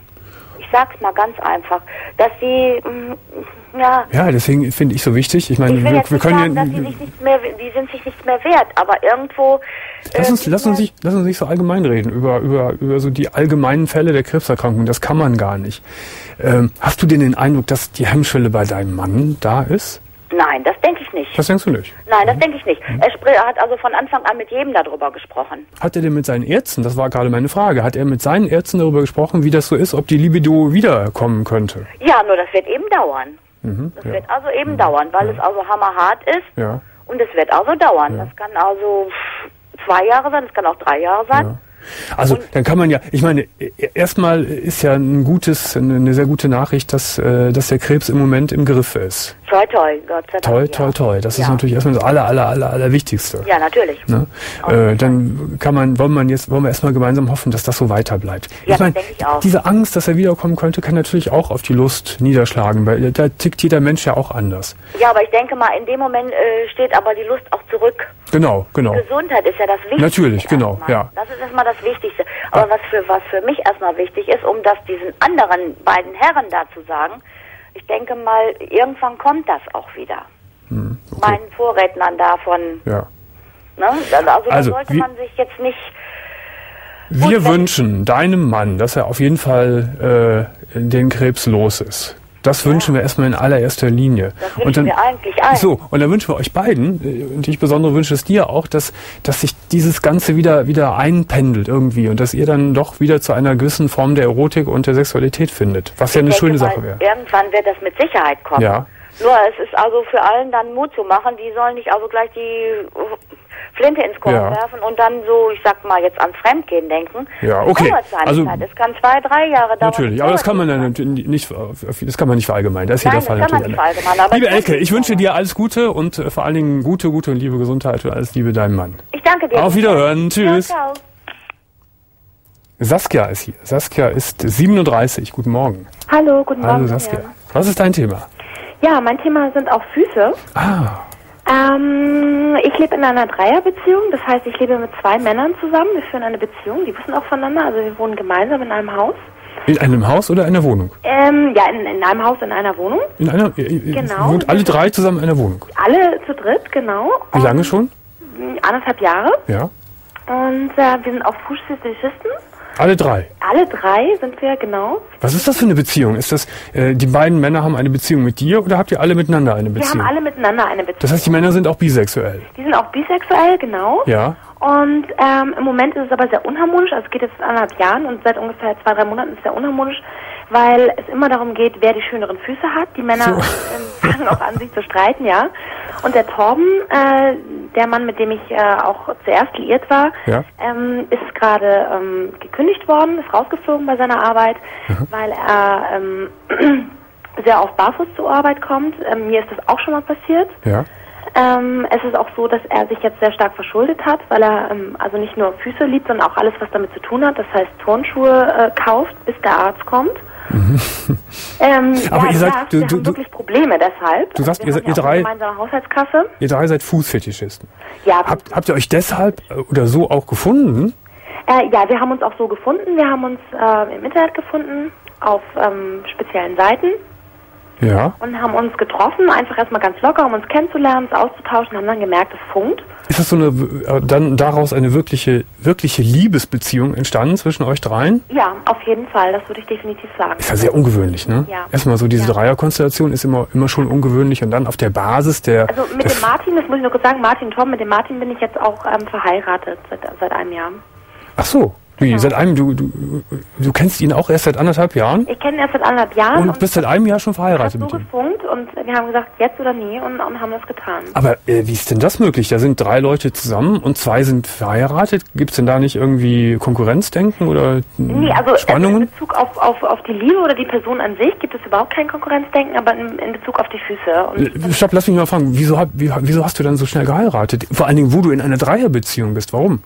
Ich sag's mal ganz einfach, dass sie, mh, ja... Ja, deswegen finde ich so wichtig. Ich meine, ich will wir, jetzt wir nicht können sagen, ja... dass sie sich nicht mehr, die sind sich nichts mehr wert, aber irgendwo... Lass uns, äh, lass uns nicht, lass uns nicht so allgemein reden über, über, über so die allgemeinen Fälle der Krebserkrankung. Das kann man gar nicht. Ähm, hast du denn den Eindruck, dass die Hemmschwelle bei deinem Mann da ist? Nein, das denke ich nicht. Das denkst du nicht? Nein, das denke ich nicht. Er spr- hat also von Anfang an mit jedem darüber gesprochen. Hat er denn mit seinen Ärzten, das war gerade meine Frage, hat er mit seinen Ärzten darüber gesprochen, wie das so ist, ob die Libido wiederkommen könnte? Ja, nur das wird eben dauern. Mhm, das ja. wird also eben mhm, dauern, weil ja. es also hammerhart ist. Ja. Und es wird also dauern. Ja. Das kann also zwei Jahre sein, es kann auch drei Jahre sein. Ja. Also und dann kann man ja, ich meine, erstmal ist ja ein gutes, eine sehr gute Nachricht, dass, äh, dass der Krebs im Moment im Griff ist. Toi, toi, Gott sei Dank. Toi, ja. toi, toi. Das ja. ist natürlich erstmal das aller, aller, aller, aller Wichtigste. Ja, natürlich. Ne? Äh, dann kann man, wollen man jetzt, wollen wir erstmal gemeinsam hoffen, dass das so weiter bleibt. Ja, ich meine, das denke ich auch. diese Angst, dass er wiederkommen könnte, kann natürlich auch auf die Lust niederschlagen, weil da tickt jeder Mensch ja auch anders. Ja, aber ich denke mal, in dem Moment äh, steht aber die Lust auch zurück. Genau, genau. Gesundheit ist ja das Wichtigste. Natürlich, genau, erstmal. ja. Das ist erstmal das Wichtigste. Aber was für was für mich erstmal wichtig ist, um das diesen anderen beiden Herren da zu sagen, ich denke mal, irgendwann kommt das auch wieder. Hm, okay. Meinen Vorrednern davon. Ja. Ne? Also, Also, da sollte wie, man sich jetzt nicht... Wir Gut, wünschen deinem Mann, dass er auf jeden Fall äh, den Krebs los ist. Das ja. wünschen wir erstmal in allererster Linie. Das wünschen und dann, wir eigentlich allen. So, und dann wünschen wir euch beiden, äh, und ich besonders wünsche es dir auch, dass, dass sich dieses Ganze wieder, wieder einpendelt irgendwie und dass ihr dann doch wieder zu einer gewissen Form der Erotik und der Sexualität findet. Was ja eine denke schöne mal, Sache wäre. Irgendwann wird das mit Sicherheit kommen. Ja. Nur es ist also für allen dann Mut zu machen, die sollen nicht also gleich die Flinte ins Korn Ja. werfen und dann so, ich sag mal, jetzt ans Fremdgehen denken. Ja, okay. Das dauert seine Also, Zeit. Es kann zwei, drei Jahre dauern. Natürlich, aber das kann man dann nicht, das kann man nicht verallgemeinern. Das ist Nein, jeder Fall das kann man natürlich. nicht verallgemeinern, aber Liebe es Elke, ist ich wünsche so. dir alles Gute und äh, vor allen Dingen gute, gute und liebe Gesundheit und alles Liebe deinem Mann. Ich danke dir. Auf Wiederhören. Tschüss. Ja, ciao. Saskia ist hier. Saskia ist siebenunddreißig. Guten Morgen. Hallo, guten Morgen. Hallo Saskia. Was ist dein Thema? Ja, mein Thema sind auch Füße. Ah. Ähm, ich lebe in einer Dreierbeziehung, das heißt, ich lebe mit zwei Männern zusammen. Wir führen eine Beziehung, die wissen auch voneinander, also wir wohnen gemeinsam in einem Haus. In einem Haus oder in einer Wohnung? Ähm, ja, in, in einem Haus, in einer Wohnung. In einer, äh, genau. Wohnt alle drei zusammen in einer Wohnung? Alle zu dritt, genau. Wie lange schon? Anderthalb Jahre. Ja. Und äh, wir sind auch Fußfetischisten. Alle drei? Alle drei sind wir, genau. Was ist das für eine Beziehung? Ist das, äh, die beiden Männer haben eine Beziehung mit dir oder habt ihr alle miteinander eine Beziehung? Wir haben alle miteinander eine Beziehung. Das heißt, die Männer sind auch bisexuell? Die sind auch bisexuell, genau. Ja. Und ähm, im Moment ist es aber sehr unharmonisch, also es geht jetzt seit anderthalb Jahren und seit ungefähr zwei, drei Monaten ist es sehr unharmonisch, weil es immer darum geht, wer die schöneren Füße hat. Die Männer so. ähm, fangen auch an, sich zu streiten, ja. Und der Torben, äh, der Mann, mit dem ich äh, auch zuerst liiert war, ja. ähm, ist gerade ähm, gekündigt worden, ist rausgeflogen bei seiner Arbeit, mhm. weil er ähm, sehr oft barfuß zur Arbeit kommt. Ähm, mir ist das auch schon mal passiert. Ja. Ähm, es ist auch so, dass er sich jetzt sehr stark verschuldet hat, weil er ähm, also nicht nur Füße liebt, sondern auch alles, was damit zu tun hat. Das heißt, Turnschuhe äh, kauft, bis der Arzt kommt. Mhm. Ähm, Aber ja, ihr seid, ja, du, wir du, haben wirklich Probleme deshalb. Du sagst, also ihr, ihr drei, gemeinsame Haushaltskasse. Ihr drei seid Fußfetischisten. Ja. Habt, habt ihr euch deshalb oder so auch gefunden? Äh, ja, wir haben uns auch so gefunden. Wir haben uns äh, im Internet gefunden, auf ähm, speziellen Seiten. Ja. Und haben uns getroffen, einfach erstmal ganz locker, um uns kennenzulernen, uns auszutauschen, haben dann gemerkt, es funkt. Ist das so eine, äh, dann daraus eine wirkliche, wirkliche Liebesbeziehung entstanden zwischen euch dreien? Ja, auf jeden Fall, das würde ich definitiv sagen. Ist ja sehr ungewöhnlich, ne? Ja. Erstmal so diese ja. Dreierkonstellation ist immer, immer schon ungewöhnlich und dann auf der Basis der... Also mit der dem Martin, das muss ich nur kurz sagen, Martin Tom, mit dem Martin bin ich jetzt auch ähm, verheiratet seit, seit einem Jahr. Ach so. Wie, genau. seit einem, du, du, du kennst ihn auch erst seit anderthalb Jahren? Ich kenne ihn erst seit anderthalb Jahren. Und, und bist seit einem Jahr schon verheiratet mit ihm? Ich habe so gefunkt und wir haben gesagt, jetzt oder nie und, und haben das getan. Aber äh, wie ist denn das möglich? Da sind drei Leute zusammen und zwei sind verheiratet. Gibt es denn da nicht irgendwie Konkurrenzdenken oder nee, also, Spannungen? Also in Bezug auf, auf, auf die Liebe oder die Person an sich gibt es überhaupt kein Konkurrenzdenken, aber in, in Bezug auf die Füße. Und Stopp, lass mich mal fragen, wieso, wie, wieso hast du dann so schnell geheiratet? Vor allen Dingen, wo du in einer Dreierbeziehung bist. Warum?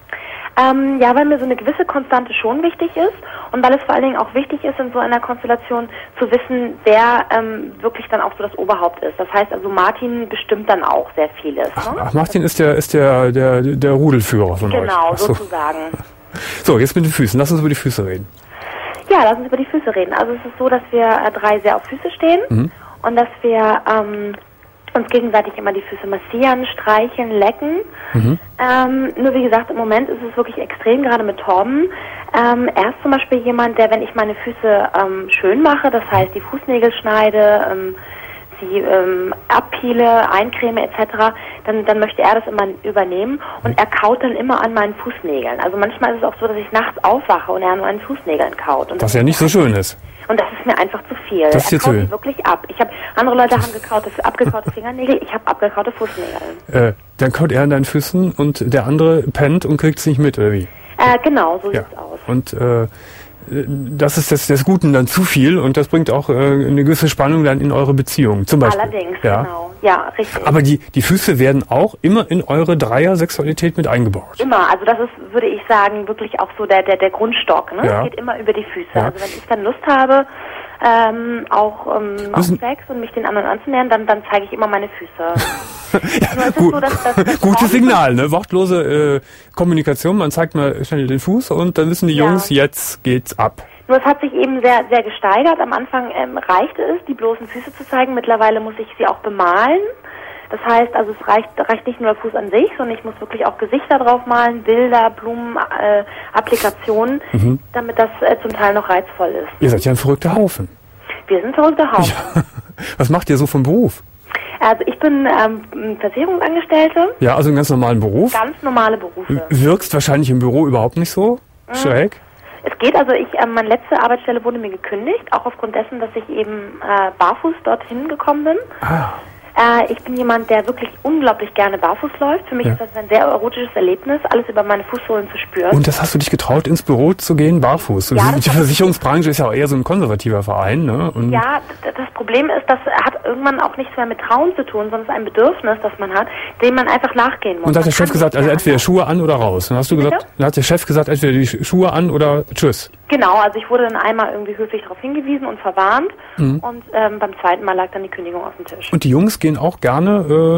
Ähm, ja, weil mir so eine gewisse Konstante schon wichtig ist und weil es vor allen Dingen auch wichtig ist, in so einer Konstellation zu wissen, wer ähm, wirklich dann auch so das Oberhaupt ist. Das heißt also, Martin bestimmt dann auch sehr vieles. Ne? Ach, ach, Martin ist der ist der der, der Rudelführer von genau, euch. Genau, so. sozusagen. So, jetzt mit den Füßen. Lass uns über die Füße reden. Ja, lass uns über die Füße reden. Also es ist so, dass wir äh, drei sehr auf Füße stehen mhm. und dass wir ähm, uns gegenseitig immer die Füße massieren, streicheln, lecken. Mhm. Ähm, nur wie gesagt, im Moment ist es wirklich extrem, gerade mit Torben. Ähm, er ist zum Beispiel jemand, der, wenn ich meine Füße ähm, schön mache, das heißt die Fußnägel schneide, ähm, sie ähm, abpeele, eincreme et cetera, dann, dann möchte er das immer übernehmen und er kaut dann immer an meinen Fußnägeln. Also manchmal ist es auch so, dass ich nachts aufwache und er an meinen Fußnägeln kaut. Und Was ja nicht so schön ist. Und das ist mir einfach zu viel. Das ist er kaut zu die wirklich ab. Ich habe andere Leute haben gekaute, abgekaute Fingernägel, ich habe abgekaute Fußnägel. Äh, dann kaut er an deinen Füßen und der andere pennt und kriegt es nicht mit, oder wie? Äh, genau, so ja. sieht's aus. Und äh, das ist des, des Guten dann zu viel und das bringt auch äh, eine gewisse Spannung dann in eure Beziehung, zum Beispiel. Allerdings, ja. genau. Ja, richtig. Aber die, die Füße werden auch immer in eure Dreier-Sexualität mit eingebaut. Immer, also das ist, würde ich sagen, wirklich auch so der, der, der Grundstock. Ne? Ja. Es geht immer über die Füße. Ja. Also wenn ich dann Lust habe, ähm, auch ähm, auf Sex und mich den anderen anzunähern, dann, dann zeige ich immer meine Füße. ja, gut, so, dass, dass, dass gutes Signal, ne? Wortlose äh, Kommunikation, man zeigt mal schnell den Fuß und dann wissen die ja. Jungs, jetzt geht's ab. Nur es hat sich eben sehr, sehr gesteigert. Am Anfang ähm, reichte es, die bloßen Füße zu zeigen. Mittlerweile muss ich sie auch bemalen. Das heißt, also es reicht, reicht nicht nur der Fuß an sich, sondern ich muss wirklich auch Gesichter drauf malen, Bilder, Blumen, äh, Applikationen, mhm. damit das äh, zum Teil noch reizvoll ist. Ihr seid ja ein verrückter Haufen. Wir sind verrückter Haufen. Ja. Was macht ihr so vom Beruf? Also ich bin ähm, Versicherungsangestellte. Ja, also einen ganz normalen Beruf. Ganz normale Berufe. Wirkst wahrscheinlich im Büro überhaupt nicht so mhm. schräg? Es geht, also ich, äh, meine letzte Arbeitsstelle wurde mir gekündigt, auch aufgrund dessen, dass ich eben äh, barfuß dorthin gekommen bin. Ah. Äh, ich bin jemand, der wirklich unglaublich gerne barfuß läuft. Für mich ja. ist das ein sehr erotisches Erlebnis, alles über meine Fußsohlen zu spüren. Und das hast du dich getraut, ins Büro zu gehen, barfuß? Ja, die Versicherungsbranche ist ja auch eher so ein konservativer Verein, ne? Und ja, das Problem ist, das hat irgendwann auch nichts mehr mit Trauen zu tun, sondern es ist ein Bedürfnis, das man hat, dem man einfach nachgehen muss. Und da hat der Chef gesagt, also entweder Schuhe an oder raus. Dann hast du gesagt, dann hat der Chef gesagt, entweder die Schuhe an oder tschüss. Genau, also ich wurde dann einmal irgendwie höflich darauf hingewiesen und verwarnt mhm. und ähm, beim zweiten Mal lag dann die Kündigung auf dem Tisch. Und die Jungs gehen auch gerne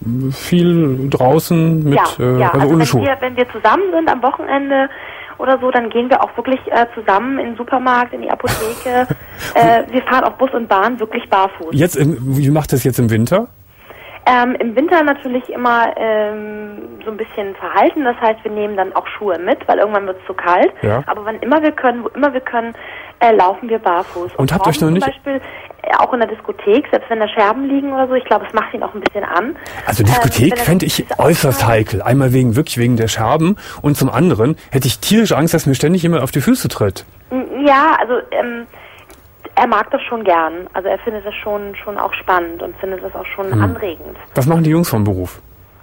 viel draußen mit, ja, äh, ja. also, also ohne wenn Schuhe. Wir, wenn wir zusammen sind am Wochenende oder so, dann gehen wir auch wirklich äh, zusammen in den Supermarkt, in die Apotheke. äh, wir fahren auch Bus und Bahn wirklich barfuß. Jetzt, im, wie macht das jetzt im Winter? Ähm, Im Winter natürlich immer ähm, so ein bisschen verhalten. Das heißt, wir nehmen dann auch Schuhe mit, weil irgendwann wird es zu kalt. Ja. Aber wann immer wir können, wo immer wir können, äh, laufen wir barfuß. Und, und habt euch noch nicht... Zum Beispiel äh, auch in der Diskothek, selbst wenn da Scherben liegen oder so, ich glaube, es macht ihn auch ein bisschen an. Also Diskothek ähm, fände ich äußerst heikel. Einmal wegen, wirklich wegen der Scherben und zum anderen hätte ich tierisch Angst, dass mir ständig jemand auf die Füße tritt. Ja, also... Ähm, Er mag das schon gern. Also er findet das schon schon auch spannend und findet das auch schon hm. anregend. Was machen die Jungs vom Beruf?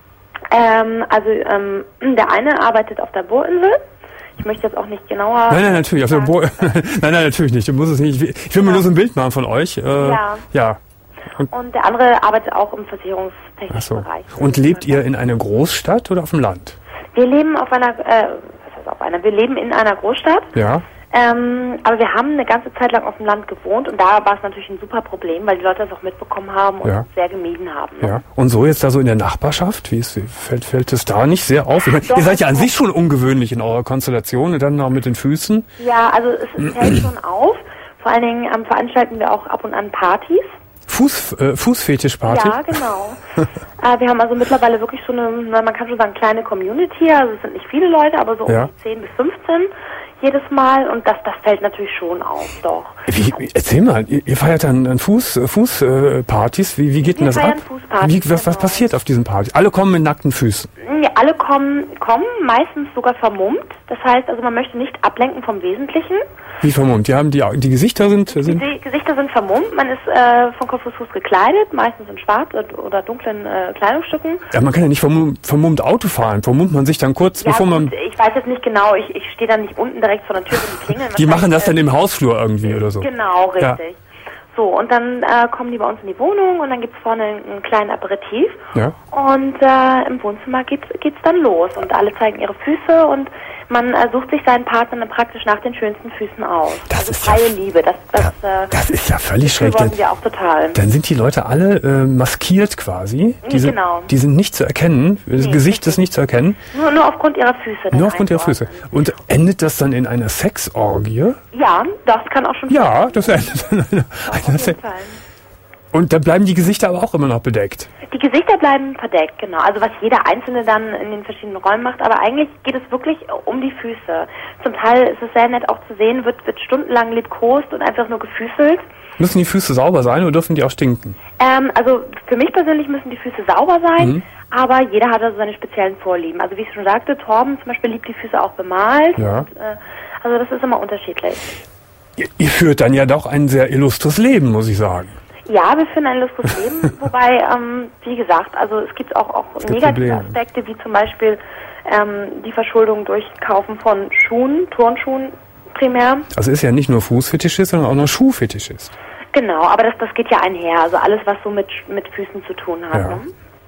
Ähm, also ähm, der eine arbeitet auf der Bohrinsel. Ich möchte jetzt auch nicht genauer... Nein, nein, natürlich. Auf der Bo- nein, nein, natürlich nicht. Du musst es nicht. Ich will mir ja. nur so ein Bild machen von euch. Äh, ja. ja. Und, und der andere arbeitet auch im versicherungstechnischen so. Bereich. Und lebt ihr in einer Großstadt oder auf dem Land? Wir leben auf einer... Äh, was heißt auf einer? Wir leben in einer Großstadt. Ja. Ähm, aber wir haben eine ganze Zeit lang auf dem Land gewohnt und da war es natürlich ein super Problem, weil die Leute das auch mitbekommen haben und ja. es sehr gemieden haben. Ne? Ja. Und so jetzt da so in der Nachbarschaft, wie ist, fällt, fällt es da nicht sehr auf? Ich meine, Doch, ihr seid ja an sich schon ungewöhnlich in eurer Konstellation und dann noch mit den Füßen. Ja, also es, es fällt schon auf. Vor allen Dingen ähm, veranstalten wir auch ab und an Partys. Fuß, äh, Fußfetischparty? Ja, genau. äh, wir haben also mittlerweile wirklich so eine, man kann schon sagen, kleine Community. Also es sind nicht viele Leute, aber so ja. um die zehn bis fünfzehn jedes Mal. Und das, das fällt natürlich schon auf, doch. Wie, wie, erzähl mal, ihr, ihr feiert dann, dann Fuß, Fuß, äh, Partys. Wie, wie geht denn das ab? Wie, was, was passiert auf diesen Partys? Alle kommen mit nackten Füßen? Ja, alle kommen, kommen, meistens sogar vermummt. Das heißt, also man möchte nicht ablenken vom Wesentlichen. Wie vermummt? Die haben die, die Gesichter sind, sind... Die Gesichter sind vermummt. Man ist äh, von Kopf bis Fuß gekleidet, meistens in schwarz oder, oder dunklen äh, Kleidungsstücken. Ja, man kann ja nicht vermummt, vermummt Auto fahren. Vermummt man sich dann kurz, ja, bevor gut, man... Ich weiß jetzt nicht genau. Ich, ich stehe dann nicht unten direkt vor der Tür und klingeln. Die machen das dann im Hausflur irgendwie oder so. Genau, richtig. Ja. So, und dann äh, kommen die bei uns in die Wohnung und dann gibt's vorne einen kleinen Aperitif. Ja. Und äh, im Wohnzimmer geht's, geht's dann los und alle zeigen ihre Füße und man äh, sucht sich seinen Partner dann praktisch nach den schönsten Füßen aus. Das also ist freie ja, Liebe. Das, das, äh, das ist ja völlig schräg. Das wollen wir auch total. Dann sind die Leute alle äh, maskiert quasi. Die sind, genau. Die sind nicht zu erkennen. Das nee, Gesicht ist nicht zu erkennen. Nur, nur aufgrund ihrer Füße. Nur aufgrund ihrer Füße. Und endet das dann in einer Sexorgie? Ja, das kann auch schon Ja, das endet in einer, einer Sex. Und da bleiben die Gesichter aber auch immer noch bedeckt. Die Gesichter bleiben verdeckt, genau. Also was jeder Einzelne dann in den verschiedenen Räumen macht. Aber eigentlich geht es wirklich um die Füße. Zum Teil ist es sehr nett auch zu sehen, wird, wird stundenlang liebkost und einfach nur gefüßelt. Müssen die Füße sauber sein oder dürfen die auch stinken? Ähm, also für mich persönlich müssen die Füße sauber sein, mhm. aber jeder hat also seine speziellen Vorlieben. Also wie ich schon sagte, Torben zum Beispiel liebt die Füße auch bemalt. Ja. Und, äh, also das ist immer unterschiedlich. Ihr, ihr führt dann ja doch ein sehr illustres Leben, muss ich sagen. Ja, wir führen ein lustiges Leben, wobei, ähm, wie gesagt, also es gibt auch, auch negative Probleme. Aspekte, wie zum Beispiel ähm, die Verschuldung durch Kaufen von Schuhen, Turnschuhen primär. Also ist ja nicht nur Fußfetischist, sondern auch noch Schuhfetischist. Genau, aber das, das geht ja einher, also alles, was so mit, mit Füßen zu tun hat. Ja. Ne?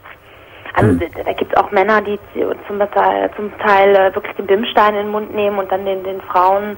Also hm. da, da gibt es auch Männer, die zum Teil, zum Teil äh, wirklich den Bimsstein in den Mund nehmen und dann den, den Frauen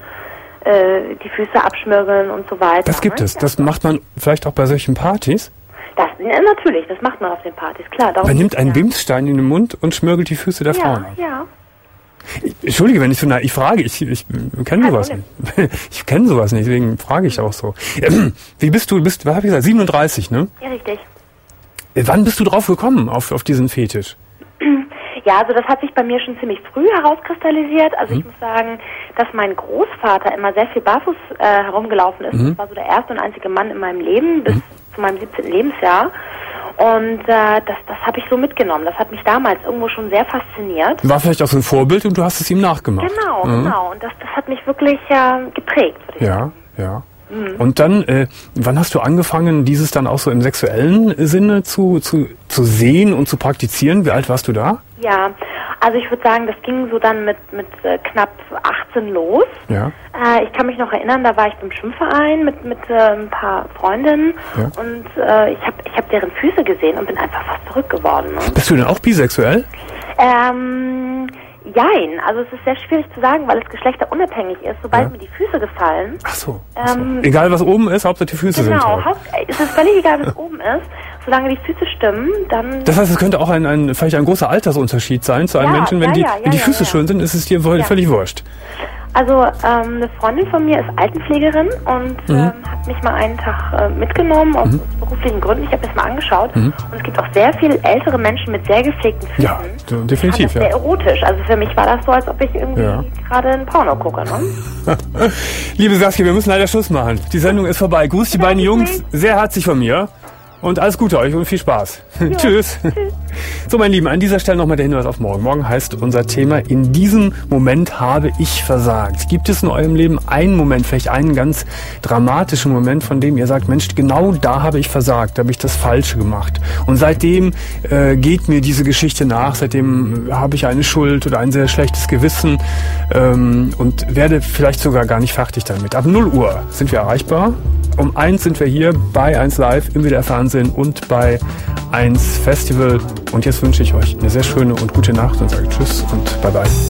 die Füße abschmirgeln und so weiter. Das gibt ne? es. Das macht man vielleicht auch bei solchen Partys? Das, ja, natürlich, das macht man auf den Partys, klar. Man nimmt einen ja. Bimsstein in den Mund und schmirgelt die Füße der ja, Frauen ab. Ja, ich, Entschuldige, wenn ich so ich frage, ich, ich kenne sowas nicht. Ich kenne sowas nicht, deswegen frage ich auch so. Wie bist du, bist, was habe ich gesagt, siebenunddreißig, ne? Ja, richtig. Wann bist du drauf gekommen, auf, auf diesen Fetisch? Ja, also das hat sich bei mir schon ziemlich früh herauskristallisiert. Also mhm. ich muss sagen, dass mein Großvater immer sehr viel barfuß äh, herumgelaufen ist. Mhm. Das war so der erste und einzige Mann in meinem Leben bis mhm. zu meinem siebzehnten Lebensjahr. Und äh, das, das habe ich so mitgenommen. Das hat mich damals irgendwo schon sehr fasziniert. War vielleicht auch so ein Vorbild und du hast es ihm nachgemacht. Genau, mhm. genau. Und das, das hat mich wirklich äh, geprägt, würde ich ja, sagen. Ja, ja. Und dann, äh, wann hast du angefangen, dieses dann auch so im sexuellen Sinne zu, zu, zu sehen und zu praktizieren? Wie alt warst du da? Ja, also ich würde sagen, das ging so dann mit, mit äh, knapp achtzehn los. Ja. Äh, ich kann mich noch erinnern, da war ich beim Schwimmverein mit, mit äh, ein paar Freundinnen ja. und äh, ich habe ich hab deren Füße gesehen und bin einfach fast verrückt geworden. Ne? Bist du denn auch bisexuell? Ähm... Jein, also es ist sehr schwierig zu sagen, weil es geschlechterunabhängig ist. Sobald ja. mir die Füße gefallen... Ach so. Ähm, so. Egal was oben ist, Hauptsache die Füße genau, sind toll. Genau, es ist völlig egal, was oben ist. solange die Füße stimmen, dann... Das heißt, es könnte auch ein, ein vielleicht ein großer Altersunterschied sein zu einem Ja, Menschen. Wenn ja, die, ja, wenn die ja, Füße ja. schön sind, ist es dir völlig, Ja. völlig wurscht. Also ähm, eine Freundin von mir ist Altenpflegerin und Mhm. ähm, hat mich mal einen Tag äh, mitgenommen aus, Mhm. aus beruflichen Gründen. Ich habe das mal angeschaut Mhm. und es gibt auch sehr viele ältere Menschen mit sehr gepflegten Füßen. Ja, so, definitiv, Das ist sehr ja. erotisch. Also für mich war das so, als ob ich irgendwie Ja. gerade ein Porno gucke. Ne? Liebe Saskia, wir müssen leider Schluss machen. Die Sendung ist vorbei. Grüß die beiden Jungs sehr herzlich von mir. Und alles Gute euch und viel Spaß. Tschüss. So, mein Lieben, an dieser Stelle nochmal der Hinweis auf morgen. Morgen heißt unser Thema, in diesem Moment habe ich versagt. Gibt es in eurem Leben einen Moment, vielleicht einen ganz dramatischen Moment, von dem ihr sagt, Mensch, genau da habe ich versagt, da habe ich das Falsche gemacht. Und seitdem äh, geht mir diese Geschichte nach, seitdem äh, habe ich eine Schuld oder ein sehr schlechtes Gewissen ähm, und werde vielleicht sogar gar nicht fertig damit. Ab null Uhr sind wir erreichbar. Um eins sind wir hier bei eins Live im W D R Fernsehen und bei eins Festival. Und jetzt wünsche ich euch eine sehr schöne und gute Nacht und sage Tschüss und Bye Bye.